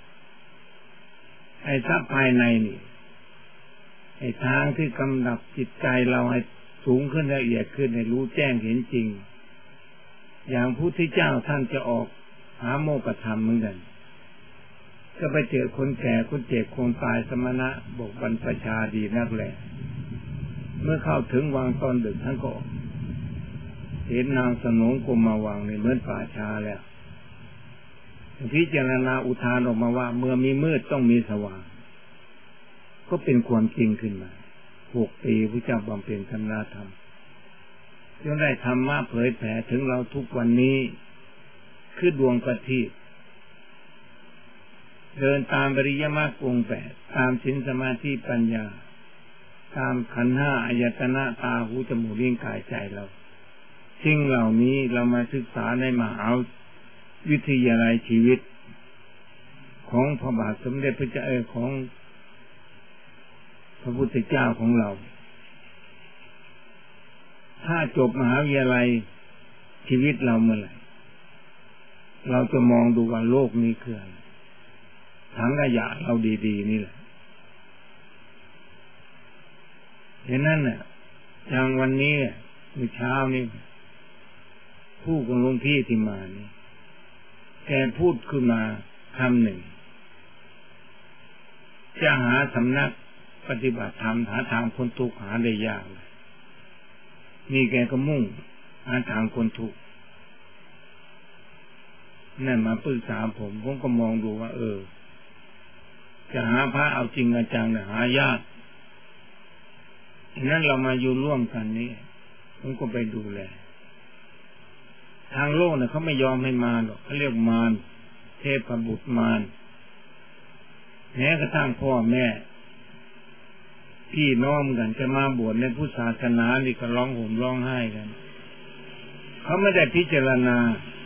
ไอ้ทรัพย์ภายในนี่ไอ้ทางที่กำดับจิตใจเราให้สูงขึ้นละเอียดขึ้นให้รู้แจ้งเห็นจริงอย่างพุทธเจ้าท่านจะออกหาโมกขธรรมเหมือนกันก็ไปเจอคนแก่คนเจ็บคนตายสมณะบอกบรรพชาดีนักแหละเมื่อเข้าถึงวังตอนดึกท่านก็เห็นนางสนมกรมมาวังในเหมือนป่าช้าแล้วพิจารณาอุทานออกมาว่าเมื่อมีมืดต้องมีสว่างก็เป็นความจริงขึ้นมา6 ปีพระเจ้าบำเพ็ญธรรมธรรมจนได้ธรรมะเผยแผ่ถึงเราทุกวันนี้คือดวงประทีปเดินตามปริยมรรคองค์8ตามศีลสมาธิปัญญาตามขันธ์5อายตนะตาหูจมูกลิ้นกายใจเราสิ่งเหล่านี้เรามาศึกษาในมหาวิทยาลัยชีวิตของพระบาทสมเด็จพระเจ้าของพระพุทธเจ้าของเราถ้าจบมหาวิทยาลัยชีวิตเราเมื่อไหร่เราจะมองดูว่าโลกนี้คืออะไรถังขยะเราดีๆนี่แหละฉะนั้นน่ะอย่างวันนี้เมื่อเช้านี้ผู้กับหลวงพี่ที่มานี่แกพูดขึ้นมาคำหนึ่งจะหาสำนักปฏิบัติธรรมหาทางคนทุกข์หาได้ยากนี่แกก็มุ่งหาทางคนทุกข์นั่นมาปรึกษาผมก็มองดูว่าจะหาพระเอาจริงเอาจังเนี่ยหายากฉะนั้นเรามาอยู่ร่วมกันนี่ผมก็ไปดูแลทางโลกเนี่ยเขาไม่ยอมให้มาหรอกเขาเรียกมารเทพบุตรมารแม้กระทั่งพ่อแม่พี่น้องกันจะมาบวชในพุทธศาสนานี่ก็ร้องห่มร้องไห้กันเขาไม่ได้พิจารณา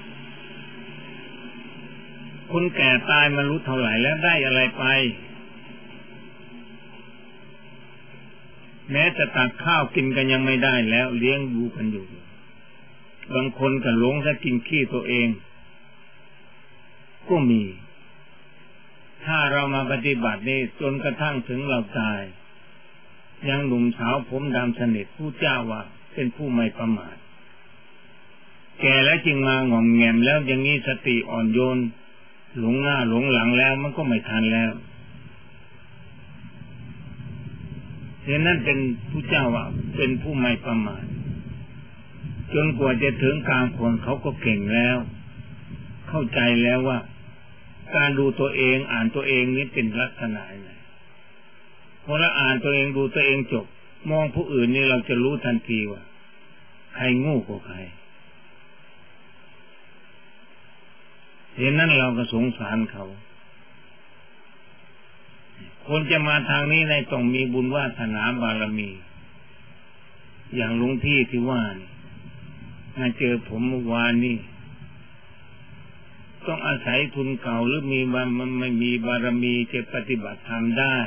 คนแก่ตายมารู้เท่าไหร่แล้วได้อะไรไปแม้จะตักข้าวกินกันยังไม่ได้แล้วเลี้ยงดูกันอยู่บางคนก็หลงถ้ากินขี้ตัวเองก็มีถ้าเรามาปฏิบัตินี่จนกระทั่งถึงเราตายยังหนุ่มสาวผมดำสนิทผู้เจ้าว่าเป็นผู้ไม่ประมาทแก่แล้วจึงมางอมแงมแล้วอย่างนี้สติอ่อนโยนหลงหน้าหลงหลังแล้วมันก็ไม่ทันแล้วฉะนั้นเป็นผู้เจ้าว่าเป็นผู้ไม่ประมาทจนกว่าจะถึงกลางคนเขาก็เก่งแล้วเข้าใจแล้วว่าการดูตัวเองอ่านตัวเองนี้เป็นลักษณะไหนพอเราอ่านตัวเองดูตัวเองจบมองผู้อื่นนี่เราจะรู้ทันทีว่าใครโง่กว่าใครฉะนั้นเราก็สงสารเขาคนจะมาทางนี้ในต้องมีบุญวาสนาบารมีอย่างหลวงพี่ที่ว่านี่มาเจอผมเมื่อวานนี่ต้องอาศัยทุนเก่าหรือมันไม่มีบารมีจะปฏิบัติธรรมได้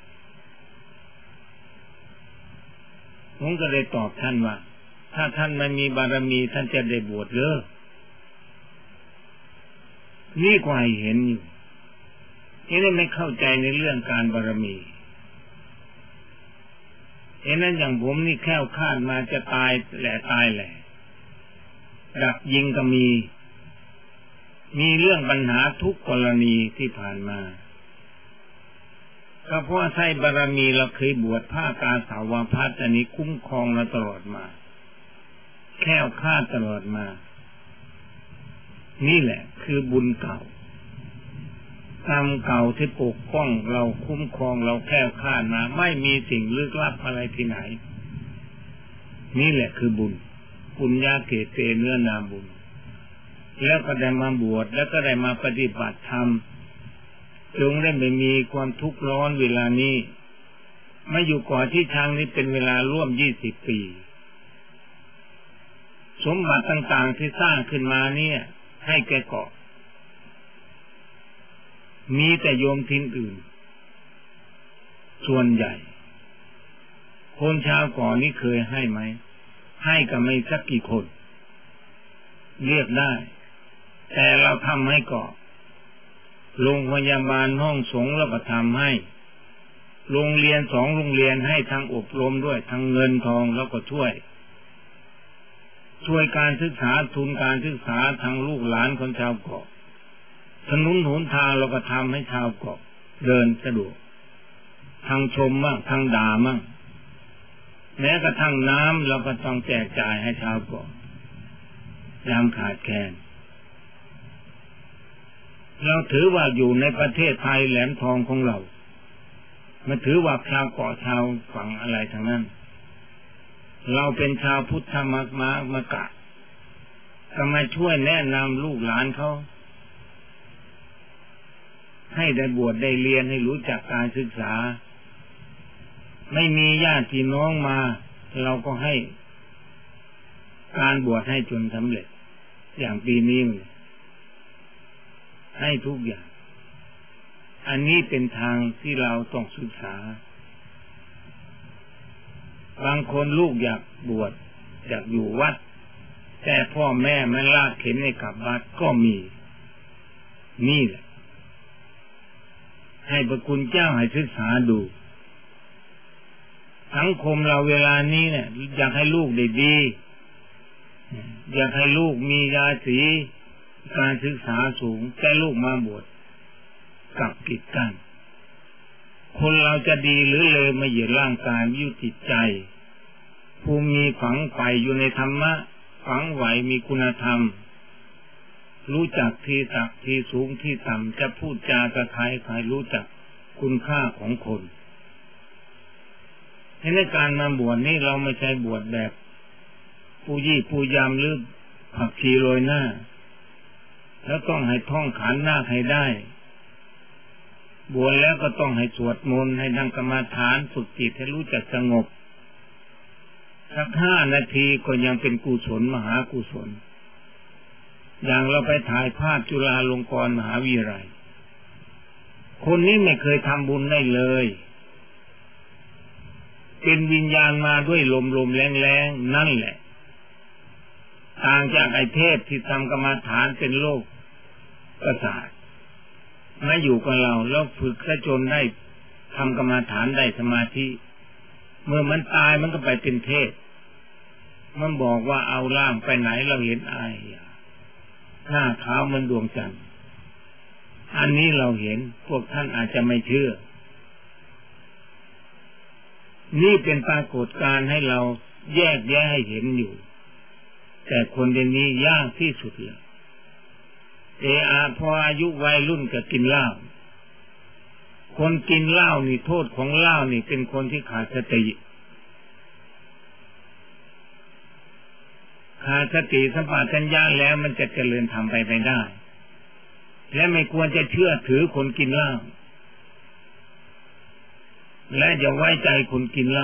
ผมก็เลยตอบท่านว่าถ้าท่านไม่มีบารมีท่านจะได้บวชหรือนี่ก็ให้เห็นอยู่นี่ไม่เข้าใจในเรื่องการบารมีนั้นอย่างผมนี่แค่วคลาดมาจะตายแหละดักยิงก็มีเรื่องปัญหาทุกกรณีที่ผ่านมาก็เพราะใช้บารมีเราเคยบวชผ้ากาสาวพัสอันนี้คุ้มครองเราตลอดมาแค่วคลาดตลอดมานี่แหละคือบุญเก่ากรรมเก่าที่ปกป้องเราคุ้มครองเราแค่วคลาดมาไม่มีสิ่งลึกลับอะไรที่ไหนนี่แหละคือบุญปุญญาเกเตเนื้อนาบุญแล้วก็ได้มาบวชแล้วก็ได้มาปฏิบัติธรรมจงได้ไม่มีความทุกข์ร้อนเวลานี้มาอยู่เกาะที่ช้างนี้เป็นเวลาร่วม20 ปีสมบัติต่างๆที่สร้างขึ้นมาเนี่ยให้แก่เกาะมีแต่โยมทิ้นอื่นส่วนใหญ่คนชาวเกาะนี้เคยให้ไหมให้ก็ไม่สักกี่คนเรียกได้แต่เราทำให้เกาะโรงพยาบาลห้องสงฆ์เราก็ทำให้โรงเรียน2 โรงเรียนให้ทางอบรมด้วยทางเงินทองแล้วก็ช่วยการศึกษาทุนการศึกษาทางลูกหลานคนชาวเกาะถนนหนทางเราก็ทำให้ชาวเกาะเดินสะดวกทางชมมั่งทางด่ามั่งแม้กระทั่งน้ำเราก็ต้องแจกจ่ายให้ชาวเกาะยามขาดแคลนเราถือว่าอยู่ในประเทศไทยแหลมทองของเรามันถือว่าชาวเกาะชาวฝั่งอะไรทางนั้นเราเป็นชาวพุทธมกะก็มาช่วยแนะนำลูกหลานเขาให้ได้บวชได้เรียนให้รู้จักการศึกษาไม่มีญาติพี่น้องมาเราก็ให้การบวชให้จนสำเร็จอย่างปีนี้ให้ทุกอย่างอันนี้เป็นทางที่เราต้องศึกษาบางคนลูกอยากบวชอยากอยู่วัดแต่พ่อแม่มันลากเข็นให้กลับวัดก็มีนี่แหละให้พระคุณเจ้าให้ศึกษาดูสังคมเราเวลานี้เนี่ยอยากให้ลูกได้ดีอยากให้ลูกมียาสีการศึกษาสูงแต่ลูกมาบวชกับกิจกันคนเราจะดีหรือเลวมาเหยียดร่างกายอยู่จิตใจผู้มีฝังใฝ่อยู่ในธรรมะฝังไหวมีคุณธรรมรู้จักที่ต่ำที่สูงที่ต่ำจะพูดจากับใครรู้จักคุณค่าของคนในการมาบวชนี่เราไม่ใช่บวชแบบปูยี่ปูยำหรือผักชีโรยหน้าแล้วต้องให้ท่องขันธ์นาคให้ได้บวชแล้วก็ต้องให้สวดมนต์ให้นั่งกรรมฐานฝึกจิตให้รู้จักสงบสัก5 นาทีก็ยังเป็นกุศลมหากุศลอย่างเราไปถ่ายภาพจุฬาลงกรณ์มหาวิทยาลัยคนนี้ไม่เคยทำบุญได้เลยเป็นวิญญาณมาด้วยลมๆแรงๆนั่นแหละต่างจากไอ้เทพที่ทำกรรมฐานเป็นโรคประสาทมาอยู่กับเราแล้วฝึกจนได้ทำกรรมฐานได้สมาธิเมื่อมันตายมันก็ไปเป็นเทพมันบอกว่าเอาร่างไปไหนเราเห็นอายหน้าขาวมันดวงจันทร์อันนี้เราเห็นพวกท่านอาจจะไม่เชื่อนี่เป็นปรากฏการณ์ให้เราแยกแยะให้เห็นอยู่แต่คนเดี๋ยวนี้ยากที่สุดเลยพออายุวัยรุ่นก็กินเหล้าคนกินเหล้านี่โทษของเหล้านี่เป็นคนที่ขาดสติขาดสติสัมปชัญญะแล้วมันจะเจริญธรรมไปไม่ได้และไม่ควรจะเชื่อถือคนกินเหล้าและอย่าไว้ใจคนกินเหล้า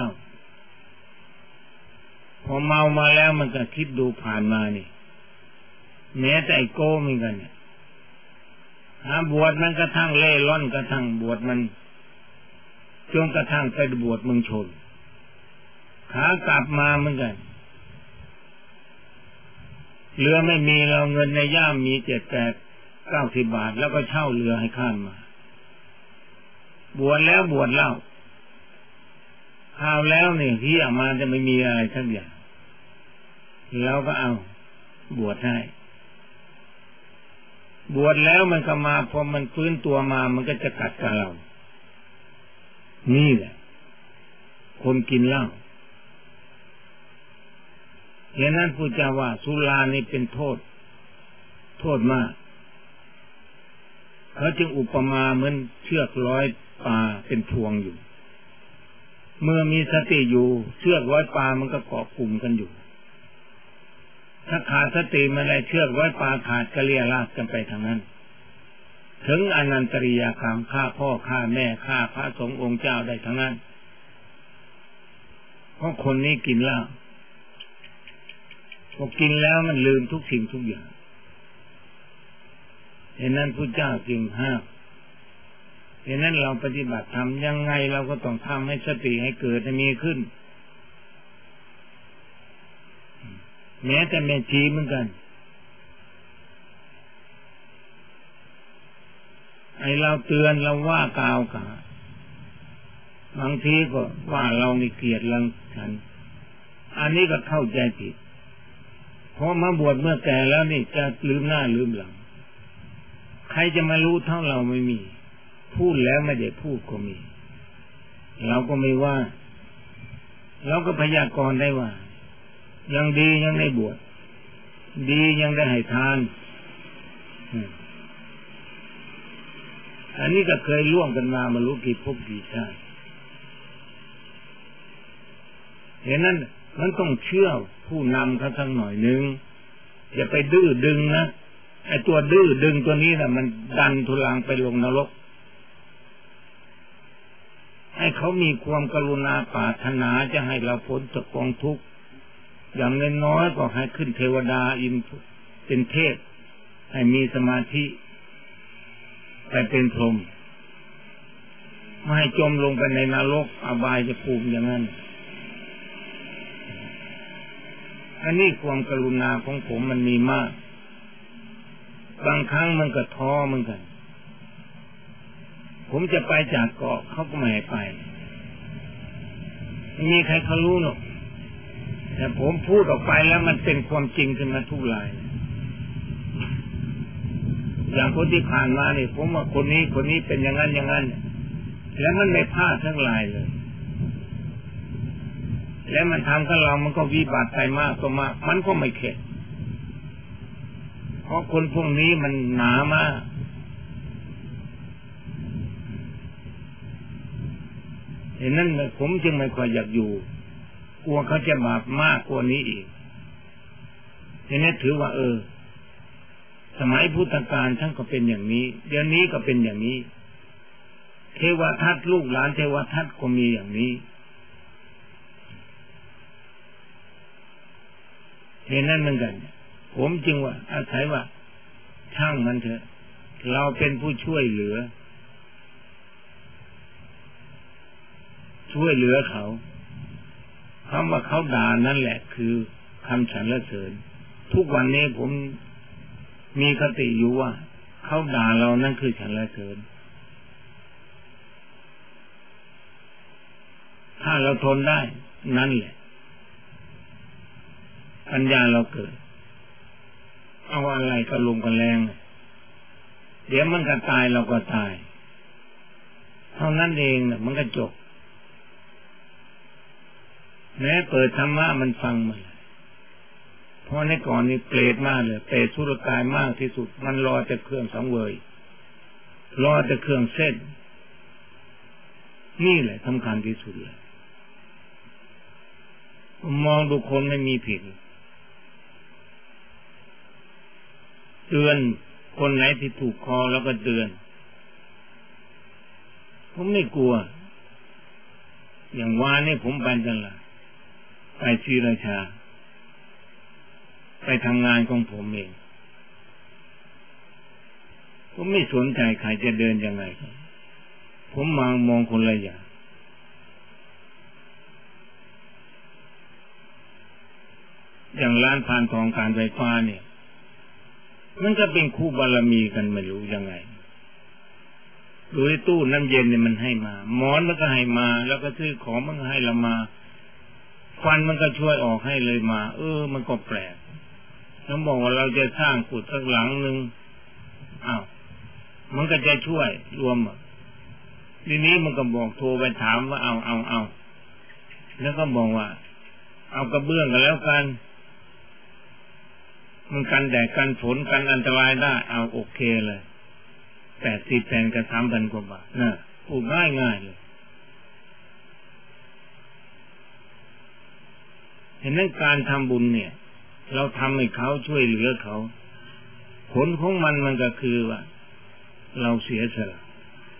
พอเมามาแล้วมันก็คิดดูผ่านมานี่แม้แต่ไอ้โก้เหมือนกันเนี่ยบวชมันกระทั่งเล่ร่อนกระทั่งบวชมันจนกระทั่งไปบวชเมืองชนขากลับมาเหมือนกันเรือไม่มีเราเงินในย่ามมี7-8-90 บาทแล้วก็เช่าเรือให้ข้ามมาบวชแล้วบวชเล่าข้าวแล้วเนี่ยที่ออกมาจะไม่มีอะไรทั้งอย่างแล้วก็เอาบวชให้บวชแล้วมันก็มาพอมันฟื้นตัวมามันก็จะกัดกับเรานี่แหละคนกินเหล้าฉะนั้นพุทธเจ้าว่าสุรานี่เป็นโทษมากเขาจึงอุปมาเหมือนเชือกร้อยปลาเป็นพวงอยู่เมื่อมีสติอยู่เชือกร้อยปลามันก็เกาะกลุ่มกันอยู่ถ้าขาดสติมาแล้วเชือกร้อยปลาขาดก็เลี่ยราดกันไปทางนั้นถึงอนันตริยกรรมฆ่าพ่อฆ่าแม่ฆ่าพระสงฆ์องค์เจ้าได้ทั้งนั้นเพราะคนนี้กินเหล้าพอกินแล้วมันลืมทุกสิ่งทุกอย่างฉะนั้นพระเจ้าจึงห้ามฉะนั้นเราปฏิบัติธรรมยังไงเราก็ต้องทำให้สติให้เกิดให้มีขึ้นแม้แต่แม่ชีเหมือนกันไอเราเตือนเราว่ากล่าวกาบางทีก็ว่าเรานี่เกลียดรังฉันอันนี้ก็เข้าใจผิดเพราะมาบวชเมื่อแก่แล้วนี่จะลืมหน้าลืมหลังใครจะมารู้เท่าเราไม่มีพูดแล้วไม่ได้พูดก็มีเราก็ไม่ว่าเราก็พยากรณ์ได้ว่ายังดียังได้บวชดียังได้ให้ทานอันนี้ก็เคยร่วมกันมาไม่รู้กี่ภพกี่ชาติเห็นนั้นมันต้องเชื่อผู้นำเขาสักหน่อยนึงอย่าไปดื้อดึงนะไอ้ตัวดื้อดึงตัวนี้น่ะมันดันทุลังไปลงนรกให้เขามีความกรุณาปรารถนาจะให้เราพ้นจากกองทุกข์อย่างน้อยๆก็ให้ขึ้นเทวดาอินเป็นเทพให้มีสมาธิไปเป็นพรหมไม่ให้จมลงไปในนรกอบายภูมิอย่างนั้นอันนี้ความกรุณาของผมมันมีมากบางครั้งมันก็ท้อเหมือนกันผมจะไปจากเกาะเขาก็ไม่ให้ไปไม่มีใครเขารู้หรอกแต่ผมพูดออกไปแล้วมันเป็นความจริงขึ้นมาทุกรายอย่างคนที่ผ่านมาเนี่ยผมว่าคนนี้เป็นอย่างนั้นอย่างนั้นแล้วมันไม่พลาดทั้งรายเลยแล้วมันทำกับเรามันก็วิบัติไปมากก็มากมันก็ไม่เข็ดเพราะคนพวกนี้มันหนามากเห็นนั่นผมจึงไม่ค่อยอยากอยู่กลัวเขาจะบาปมากกว่านี้อีกเห็นนั่นถือว่าสมัยพุทธกาลท่านก็เป็นอย่างนี้เดี๋ยวนี้ก็เป็นอย่างนี้เทวทัตลูกหลานเทวทัตก็มีอย่างนี้เห็นนั่นเหมือนกันผมจึงว่าอาศัยว่าช่างมันเถอะเราเป็นผู้ช่วยเหลือเขาคำว่าเขาด่านั่นแหละคือคำสรรเสริญทุกวันนี้ผมมีคติอยู่ว่าเขาด่าเรานั่นคือสรรเสริญถ้าเราทนได้นั่นแหละปัญญาเราเกิดเอาอะไรก็ลงกันแรงเดี๋ยวมันก็ตายเราก็ตายเท่านั้นเองน่ะมันก็จบแม้เปิดธรรมะมันฟังมันเพราะในก่อนนี้เปรตมากเลยเปรตสุรกายมากที่สุดมันรอแต่เครื่องสังเวยรอแต่เครื่องเส้นนี่แหละสำคัญที่สุดเลยมองดูคนไม่มีผิดเตือนคนไหนที่ถูกคอแล้วก็เตือนผมไม่กลัวอย่างวานนี่ผมไปกันละไปศรีราชาไปทำงานของผมเองผมไม่สนใจใครจะเดินยังไงผมมองคนละอย่างร้านพานทองการไฟฟ้าเนี่ยมันก็เป็นคู่บารมีกันไม่รู้ยังไงดูในตู้น้ำเย็นเนี่ยมันให้มาหมอนมันก็ให้มาแล้วก็ซื้อของมันก็ให้เรามาฟันมันก็ช่วยออกให้เลยมามันก็แปลกเขาบอกว่าเราจะสร้างกุฏิสักหลังนึงมันก็จะช่วยรวมทีนี้มันก็บอกโทรไปถามว่าเอาแล้วก็บอกว่าเอากระเบื้องกันแล้วกันมันกันแดดกันฝนกันอันตรายได้เอาโอเคเลย80 แผ่นกับ 3,000 กว่าบาทนะพูดง่ายเลยเห็นนั้นการทำบุญเนี่ยเราทำให้เขาช่วยเหลือเขาผลของมันก็คือว่าเราเสียสละ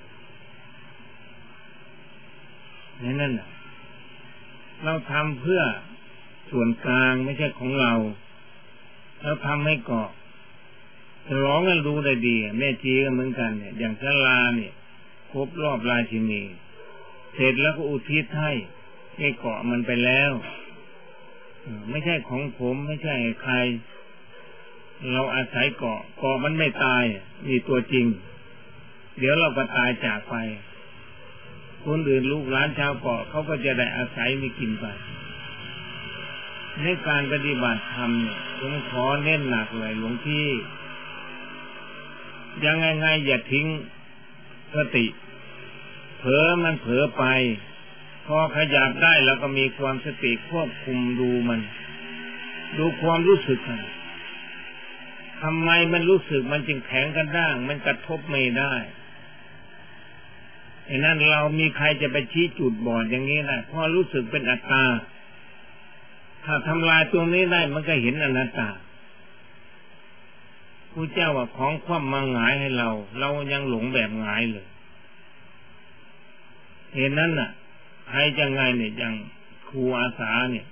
นั่นแหละเราทำเพื่อส่วนกลางไม่ใช่ของเราทำให้เกาะร้องกันรู้ได้ดีแม่จีก็เหมือนกันเนี่ยอย่างศาลาเนี่ยครบรอบราชินีเสร็จแล้วก็อุทิศให้เกาะมันไปแล้วไม่ใช่ของผมไม่ใช่ใครเราอาศัยเกาะมันไม่ตายมีตัวจริงเดี๋ยวเราก็ตายจากไปคนอื่นลูกหลานชาวเกาะเขาก็จะได้อาศัยมีกินไปในการปฏิบัติธรรมเนี่ยผมขอเน้นหนักเลยหลวงพี่ยังไงอย่าทิ้งสติเผลอมันเผลอไปพอขยับได้แล้วก็มีความสติควบคุมดูมันดูความรู้สึกทำไมมันรู้สึกมันจึงแข็งกระด้างมันกระทบไม่ได้ไอ้นั่นเรามีใครจะไปชี้จุดบอดอย่างนี้ได้เพราะรู้สึกเป็นอัตตาถ้าทำลายตรงนี้ได้มันก็เห็นอนัตตาผู้เจ้าว่าของคว่ำมาหงายให้เรายังหลงแบบหงายเลยเห็นนั้นน่ะใครจะไงเนี่ยอย่างครูอาสาเนี่ย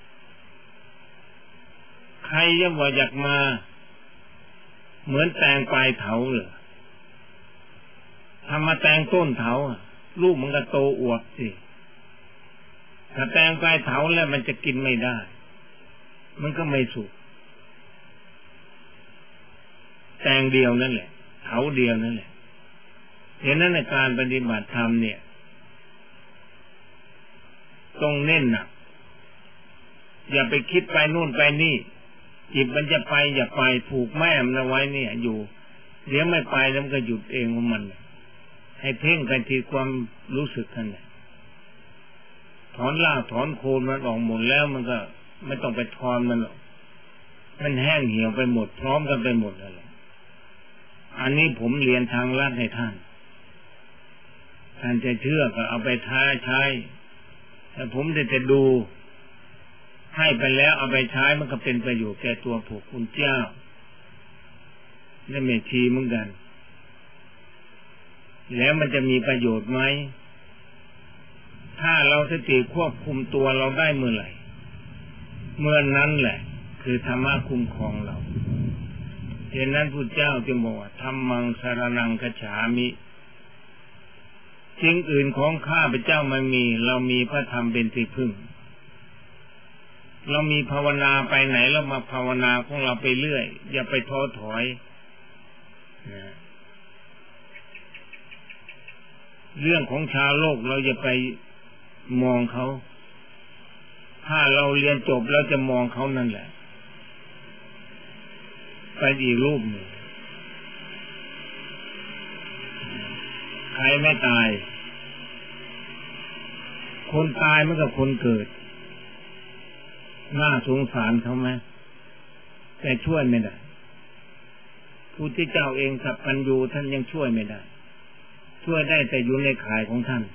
ใครจะว่าอยากมาเหมือนแตงปลายเถาเลยทำมาแตงต้นเถาลูกมันก็โตอวบสิถ้าแตงปลายเถาแล้วมันจะกินไม่ได้มันก็ไม่สุกแตงเดียวนั่นแหละเถาเดียวนั่นแหละเห็นนั้นในการปฏิบัติธรรมเนี่ยต้องเน้นหนักอย่าไปคิดไปโน่นไปนี่จิตมันจะไปอย่าไปผูกแม่มันเอาไว้เนี่ยอยู่เดี๋ยวไม่ไปแล้วมันก็หยุดเองของมันให้เพ่งไปที่ความรู้สึกนั่นแหละถอนรากถอนโคนมันออกหมดแล้วมันก็ไม่ต้องไปถอนมันหรอกมันแห้งเหี่ยวไปหมดพร้อมกันไปหมดอะไรอันนี้ผมเรียนทางลัดให้ท่านจะเชื่อก็เอาไปใช้แต่ผมได้แต่ดูให้ไปแล้วเอาไปใช้มันก็เป็นประโยชน์แก่ตัวพวกคุณเจ้าและแม่ชีเหมือนกันแล้วมันจะมีประโยชน์ไหมถ้าเราสติควบคุมตัวเราได้เมื่อไหร่เมื่อนั้นแหละคือธรรมะคุ้มครองเราเหตุนั้นพุทธเจ้าจึงบอกว่าธัมมังสรณังคัจฉามิสิ่งอื่นของข้าพเจ้าไม่มีเรามีพระธรรมเป็นที่พึ่งเรามีภาวนาไปไหนเรามาภาวนาของเราไปเรื่อยอย่าไปท้อถอยเรื่องของชาวโลกเราอย่าไปมองเขาถ้าเราเรียนจบแล้วจะมองเขานั่นแหละไปอีกรูปหนึ่งใครไม่ตายคนตายมันกับคนเกิดน่าสงสารเขาไหมแต่ช่วยไม่ได้พุทธเจ้าเองสัพพัญญูท่านยังช่วยไม่ได้ช่วยได้แต่อยู่ในข่ายของท่าน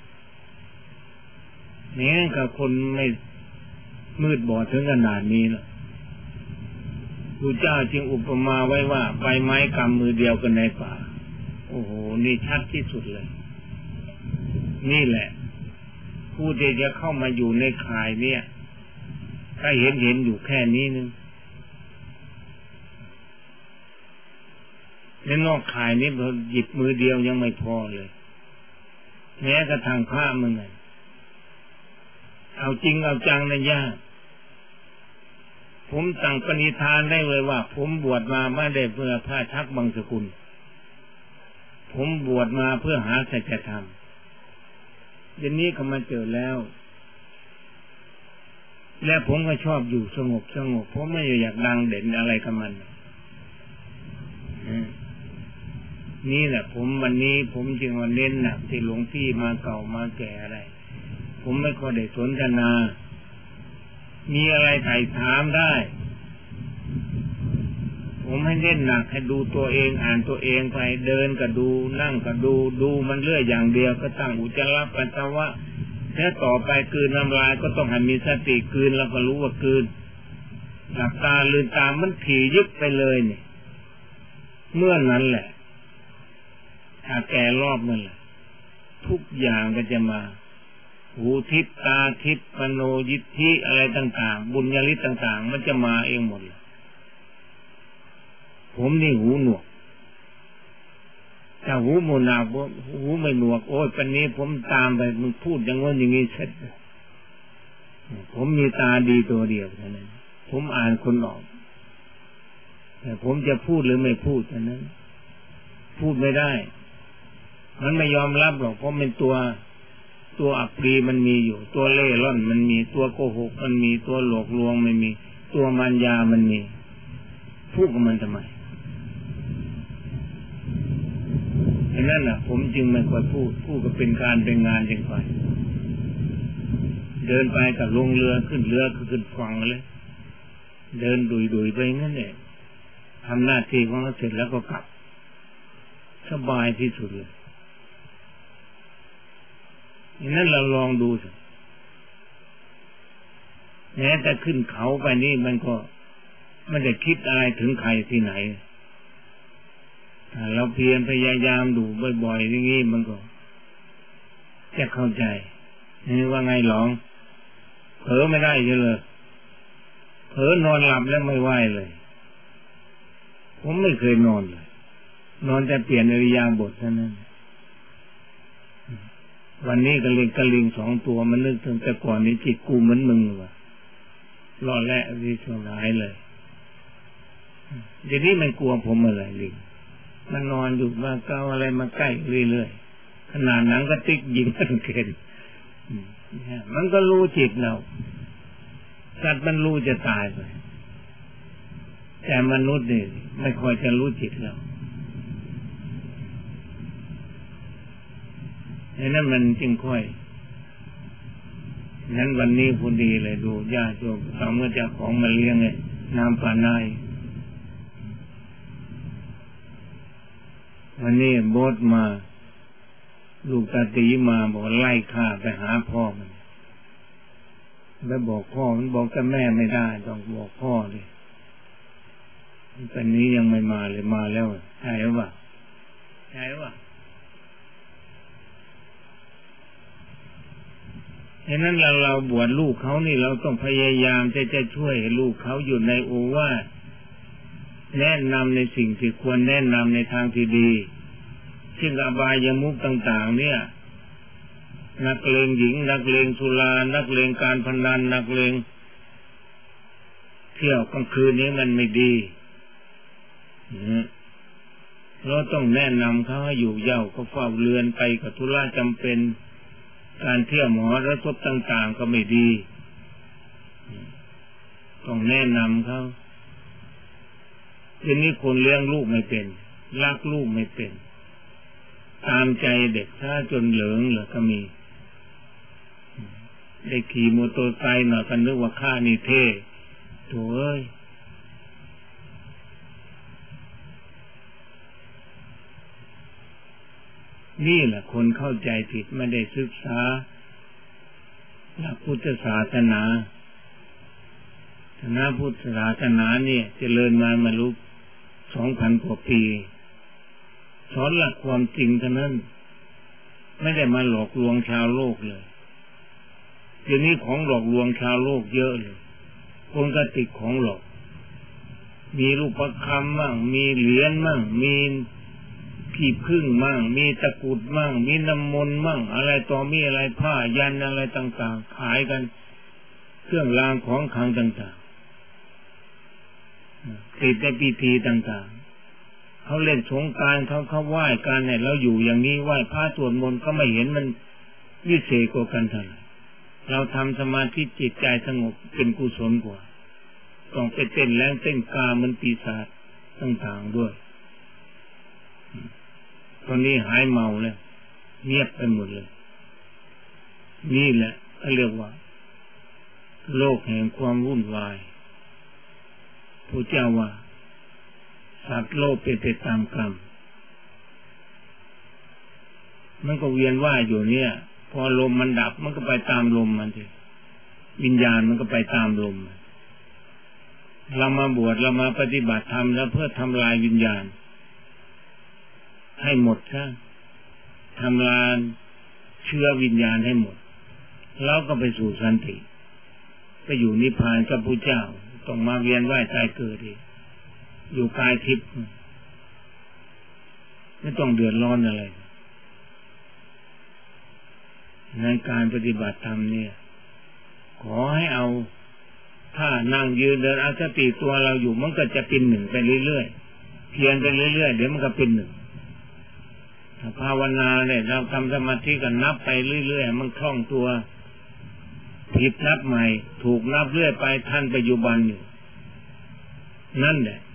นี่กับคนไม่มืดบอดถึงขนาดนี้แล้วพระเจ้าจึงอุปมาไว้ว่าใบไม้กำมือเดียวกันในป่าโอ้โหนี่ชัดที่สุดเลยนี่แหละผู้ที่จะเข้ามาอยู่ในข่ายเนี่ยถ้าเห็นอยู่แค่นี้นึงในนอกข่ายนี้เราหยิบมือเดียวยังไม่พอเลยแม้กระทั่งพระมึงไงเอาจริงเอาจังนะยากผมตั้งปณิธานได้เลยว่าผมบวชมาไม่ได้เพื่อผ้าชักบังสกุลผมบวชมาเพื่อหาสัจธรรมเดี๋ยวนี้ก็มาเจอแล้วและผมก็ชอบอยู่สงบผมไม่อยากดังเด่นอะไรกับมันนี่แหละผมวันนี้ผมจึงเน้นหนักที่หลวงพี่มาเก่ามาแก่อะไรผมไม่ค่อยได้สนทนามีอะไรไถ่ถามได้ผมให้เน้นหนักให้ดูตัวเองอ่านตัวเองไปเดินก็ดูนั่งก็ดูมันเรื่อยอย่างเดียวก็ตั้งอุจจาระปัสสาวะแค่ต่อไปกลืนน้ำลายก็ต้องให้มีสติกลืนแล้วก็รู้ว่ากลืนหลับตาลืมตามันถี่ยึดไปเลยเนี่ยเมื่อนั้นแหละถ้าแก่รอบนั่นแหละทุกอย่างก็จะมาหูทิพตาทิพมโนยิทธิอะไรต่างๆบุญญาฤทธิ์ต่างๆมันจะมาเองหมดเลยผมนี่หูหนวกถ้าหูโมนาหูไม่หนวกโอ้ยปันนี้ผมตามไปมึงพูดอย่างงั้นอย่างนี้เสร็จผมมีตาดีตัวเดียวเท่านั้นผมอ่านคนออกแต่ผมจะพูดหรือไม่พูดเท่านั้นพูดไม่ได้มันไม่ยอมรับหรอกเพราะเป็นตัวอัปรีมันมีอยู่ตัวเล่ร่อนมันมีตัวโกหกมันมีตัวหลอกลวงมันมีตัวมารยามันมีพูดกับมันทำไมอันนั้นน่ะผมจึงไม่ค่อยพูดก็เป็นการเป็นงานจังไปเดินไปกับลงเรือขึ้นเรือขึ้นฝั่งเลยเดินดุยไปนั่นเองทำหน้าที่ของเราเสร็จแล้วก็กลับสบายที่สุดเลยนั้นเราลองดูสิแม้แต่ขึ้นเขาไปนี่มันก็ไม่ได้คิดอะไรถึงใครที่ไหนถ้าเราเพียรพยายามดูบ่อยๆอย่างนี้มันก็จะเข้าใจนี่ว่าไงหลองเผลอไม่ได้เลยเผลอนอนหลับแล้วไม่ไหวเลยผมไม่เคยนอนเลยนอนแต่เปลี่ยนอิริยาบถเท่านั้นวันนี้กระลิง2 ตัวมันนึกถึงแต่ก่อนนี้จิตกูเหมือนมึงว่ะรอแหละวิสุร้ายเลยเดี๋ยวนี้มันกลัวผมอะไรลิงมันนอนอยู่มาเก้าอะไรมาใกล้เรื่อยๆขนาดหนังก็ติ๊กยิงมันเกินมันก็รู้จิตเราสัตว์มันรู้จะตายไปแต่มนุษย์นี่ไม่ค่อยจะรู้จิตเราดังนั้นมันจึงค่อยนั้นวันนี้พอดีเลยดูญาติโยมเอาเมื่อจะของมาเลี้ยงเลยน้ำปลาในวันนี้โบสมาลูกตาตีมาบอกไล่ฆ่าไปหาพ่อมันแล้วบอกพ่อมันบอกแต่แม่ไม่ได้ต้องบอกพ่อเลยตอนนี้ยังไม่มาเลยมาแล้วใช่หรือเปล่าใช่หรือเปล่าฉะนั้นเราบวชลูกเขานี่เราต้องพยายามจะช่วยลูกเขาอยู่ในโอวาทแนะนำในสิ่งที่ควรแนะนำในทางที่ดีเช่นอบายมุขต่างๆเนี่ยนักเลงหญิงนักเลงสุรานักเลงการพนันนักเลงเที่ยวกลางคืนนี้มันไม่ดีเราต้องแนะนำเขาให้อยู่เย้าก็เฝ้าเรือนไปกับธุระจำเป็นการเที่ยวหมอระทบต่างๆก็ไม่ดีต้องแนะนำเขาทีนี้คนเลี้ยงลูกไม่เป็นรักลูกไม่เป็นตามใจเด็กถ้าจนเหลืองก็มีได้ขี่มอเตอร์ไซค์หน่อยกันนึกว่าข้านี่เท่โถ่เอ้ยนี่แหละคนเข้าใจผิดไม่ได้ศึกษาหลักพุทธศาสนาพุทธศาสนาเนี่ยเจริญมาไม่รู้ 2,000 กว่าปีสอนหลักความจริงเท่านั้นไม่ได้มาหลอกลวงชาวโลกเลยทีนี้ของหลอกลวงชาวโลกเยอะเลยคนก็ติดของหลอกมีรูปประคำมั่งมีเหรียญมั่งมีขี้ผึ้งมั่งมีตะกรุดมั่งมีน้ำมนต์มั่งอะไรต่อมีอะไรผ้ายันอะไรต่างๆขายกันเครื่องรางของขลังต่างๆติดในพิธีต่างๆเขาเล่นสงกรานต์เขาไหว้กันเนี่ยเราอยู่อย่างนี้ไหว้พระสวดมนต์ก็ไม่เห็นมันวิเศษกว่ากันเท่าไหร่เราทำสมาธิจิตใจสงบเป็นกุศลกว่าต้องไปเต้นแรงเต้นกามันปีศาจต่างๆด้วยตอนนี้หายเมาแล้วเงียบไปหมดเลยนี่แหละเรียกว่าโลกแห่งความวุ่นวายพระเจ้าว่าสัตว์โลกเป็นไปตามกรรมมันก็เวียนว่ายอยู่เนี่ยพอลมมันดับมันก็ไปตามลมมันสิวิญญาณมันก็ไปตามลมเรามาบวชเรามาปฏิบัติธรรมแล้วเพื่อทำลายวิญญาณให้หมดซะทำลายเชื้อวิญญาณให้หมดแล้วก็ไปสู่สันติไปอยู่นิพพานกับพระเจ้าต้องมาเวียนว่ายตายเกิดอีกอยู่กายทิพย์ไม่ต้องเดือดร้อนอะไรในการปฏิบัติธรรมเนี่ยขอให้เอาถ้านั่งยืนเดินเอาสติตัวเราอยู่มันก็จะเป็นหนึ่งไปเรื่อยๆเพียรไปเรื่อยๆเดี๋ยวมันก็เป็นหนึ่งภาวนาเนี่ยเราทำสมาธิกันนับไปเรื่อยๆมันคล่องตัวผิดนับใหม่ถูกนับเรื่อยไปท่านปัจจุบันอยู่นั่นแหละ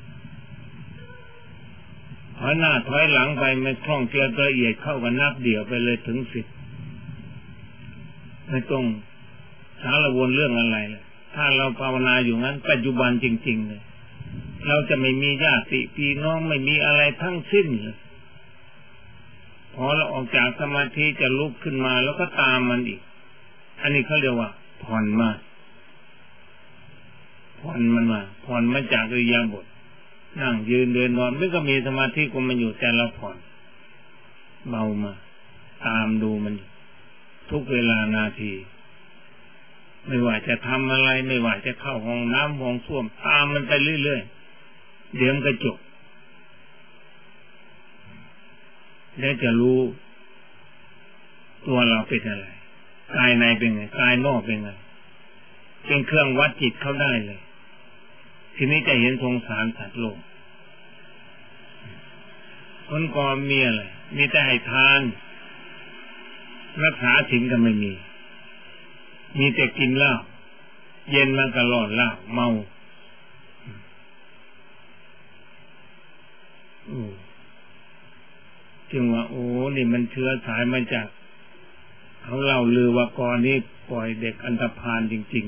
ถอยหน้าถอยหลังไปไม่คล่องเทียบละเอียดเข้ากันนับเดี่ยวไปเลยถึง10ไม่ต้องสารวนเรื่องอะไรเลยถ้าเราภาวนาอยู่งั้นปัจจุบันจริงๆเลยเราจะไม่มีญาติพี่น้องไม่มีอะไรทั้งสิ้นเลยพอเราออกจากสมาธิจะลุกขึ้นมาแล้วก็ตามมันอีกอันนี้เขาเรียกว่าผ่อนมาผ่อนมันมาผ่อนมาจากอิริยาบถนั่งยืนเดินนอนไม่ก็มีสมาธิก็มันอยู่แต่เราผ่อนเบามาตามดูมันทุกเวลานาทีไม่ว่าจะทำอะไรไม่ว่าจะเข้าห้องน้ำห้องส้วมตามมันไปเรื่อยๆเดี๋ยวมันก็จบแล้วจะรู้ตัวเราเป็นอะไรกายในเป็นไงกายนอกเป็นไงเป็นเครื่องวัดจิตเขาได้เลยทีนี้จะเห็นสงสารสัตว์โลกคนก่อนมีอะไรมีแต่ให้ทานรักษาศีลก็ไม่มีแต่กินเหล้าเย็นมันก็หลอนเหล้าเมาจึงว่าโอ้นี่มันเชื้อสายมาจากเขาเล่าลือว่าก่อนนี้ปล่อยเด็กอันธพาลจริง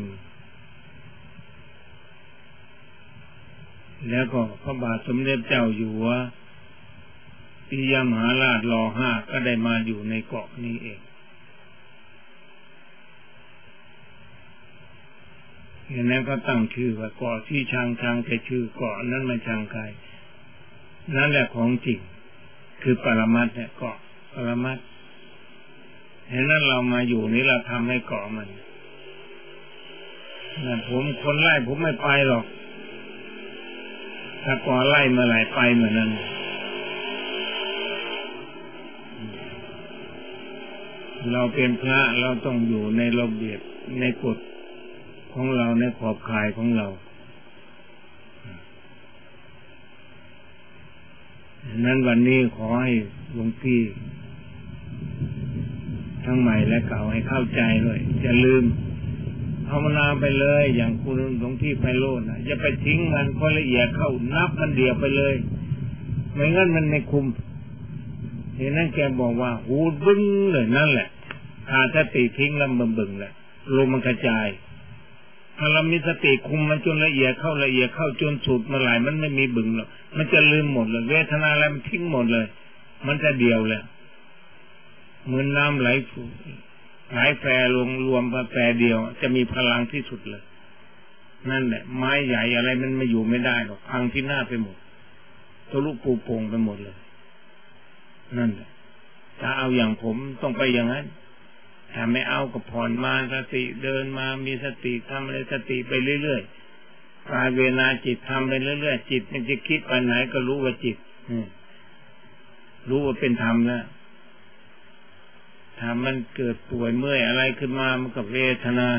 ๆแล้วก็พระบาทสมเด็จเจ้าอยู่หัวปิยมหาราชร.5ก็ได้มาอยู่ในเกาะนี้เองอย่างนั้นก็ตั้งชื่อว่าเกาะที่ช้างแต่ชื่อเกาะนั้นไม่ช้างใครนั่นแหละของจริงคือปรมัตถ์เนี่ยเกาะปรมัตถ์เห็นนั้นเรามาอยู่นี่เราทำให้เกาะมันนะผมคนไล่ผมไม่ไปหรอกถ้าก่อไล่เมื่อไหร่ไปเหมือนนั้นเราเป็นพระเราต้องอยู่ในระเบียบในกฎของเราในขอบข่ายของเรานั้นวันนี้ขอให้หลวงพี่ทั้งใหม่และเก่าให้เข้าใจด้วยอย่าลืมภาวนาไปเลยอย่างคุณหลวงพี่ไพโรจน์นะอย่าไปทิ้งมันเพราะละเอียดเข้านับมันเดียวไปเลยไม่งั้นมันไม่คุมเห็นนั่นแกบอกว่าหูบึ้งเลยนั่นแหละขาดสติทิ้งแล้วมันบึ้งแหละลมมันกระจายถ้าเรามีสติคุมมันจนละเอียดเข้าจนสุดเมื่อไหร่มันไม่มีบึ้งหรอกมันจะลืมหมดเลยเวทนาอะไรมันทิ้งหมดเลยมันจะเดียวเลยเหมือนน้ำไหลแฟลงรวมมาแฟเดียวจะมีพลังที่สุดเลยนั่นแหละไม้ใหญ่อะไรมันไม่อยู่ไม่ได้หรอกพังที่หน้าไปหมดทะลุปูโป่งไปหมดเลยนั่นแหละถ้าเอาอย่างผมต้องไปอย่างนั้นถ้าไม่เอาก็ผ่อนมาสติเดินมามีสติทำอะไรสติไปเรื่อยๆกายเวทนาจิตทำไปเรื่อยๆจิตมันจะคิดไปไหนก็รู้ว่าจิตรู้ว่าเป็นธรรมแล้วถ้ามันเกิดป่วยเมื่อยอะไรขึ้นมามันก็เวทนา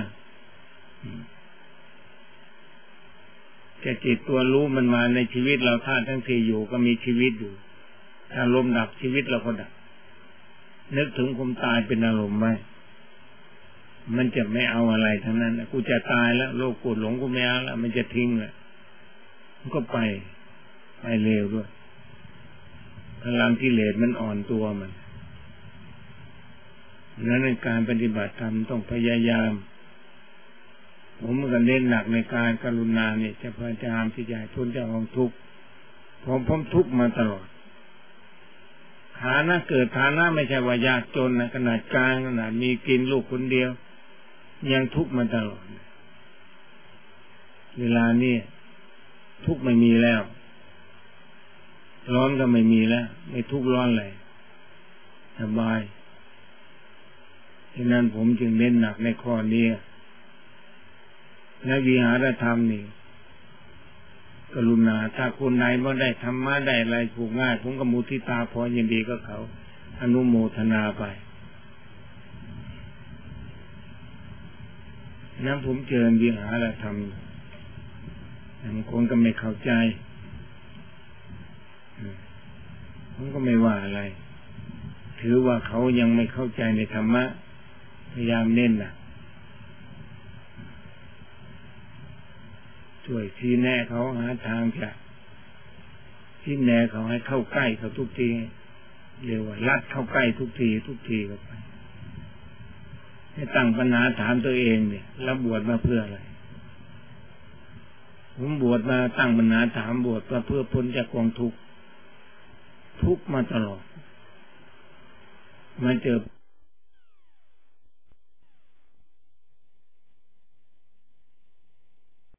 แต่จิตตัวรู้มันมาในชีวิตเราท่าทั้งที่อยู่ก็มีชีวิตอยู่ถ้าลมดับชีวิตเราก็ดับนึกถึงความตายเป็นอารมณ์ไว้มันจะไม่เอาอะไรทั้งนั้นกูจะตายแล้วโลภโกรธหลงกูไม่เอาแล้วมันจะทิ้งแหละมันก็ไปเร็วด้วยพลังกิเลสมันอ่อนตัวมันนั้นในการปฏิบัติธรรมต้องพยายามผมก็เน้นหนักในการกรุณาเนี่ยจะพยายามที่จะพ้นจากความทุกข์ผมทุกข์มาตลอดฐานะเกิดฐานะไม่ใช่ว่ายากจนนะขนาดกลางขนาดมีกินลูกคนเดียวยังทุกข์มาตลอดเวลานี้ทุกข์ไม่มีแล้วร้อนก็ไม่มีแล้วไม่ทุกข์ร้อนเลยสบายฉะนั้นผมจึงเน้นหนักในข้อนี้ในวิหารธรรมนี่กรุณาถ้าคนไหนไม่ได้ธรรมะได้อะไรถูกง่ายผมก็มุทิตาพอยินดีก็เขาอนุโมทนาไปนั้นผมเจริญวิหารธรรมบางคนก็ไม่เข้าใจผมก็ไม่ว่าอะไรถือว่าเขายังไม่เข้าใจในธรรมะพยายามเน้นนะช่วยชี้แนะเขาหาทางจะชี้แนะเขาให้เข้าใกล้เขาทุกทีเรียกว่าลัดเข้าใกล้ทุกทีก็ไปให้ตั้งปัญหาถามตัวเองเนี่ยแล้วบวชมาเพื่ออะไรผมบวชมาตั้งปัญหาถามบวชมาเพื่อพ้นจากกองทุกข์มาตลอดมาเจอ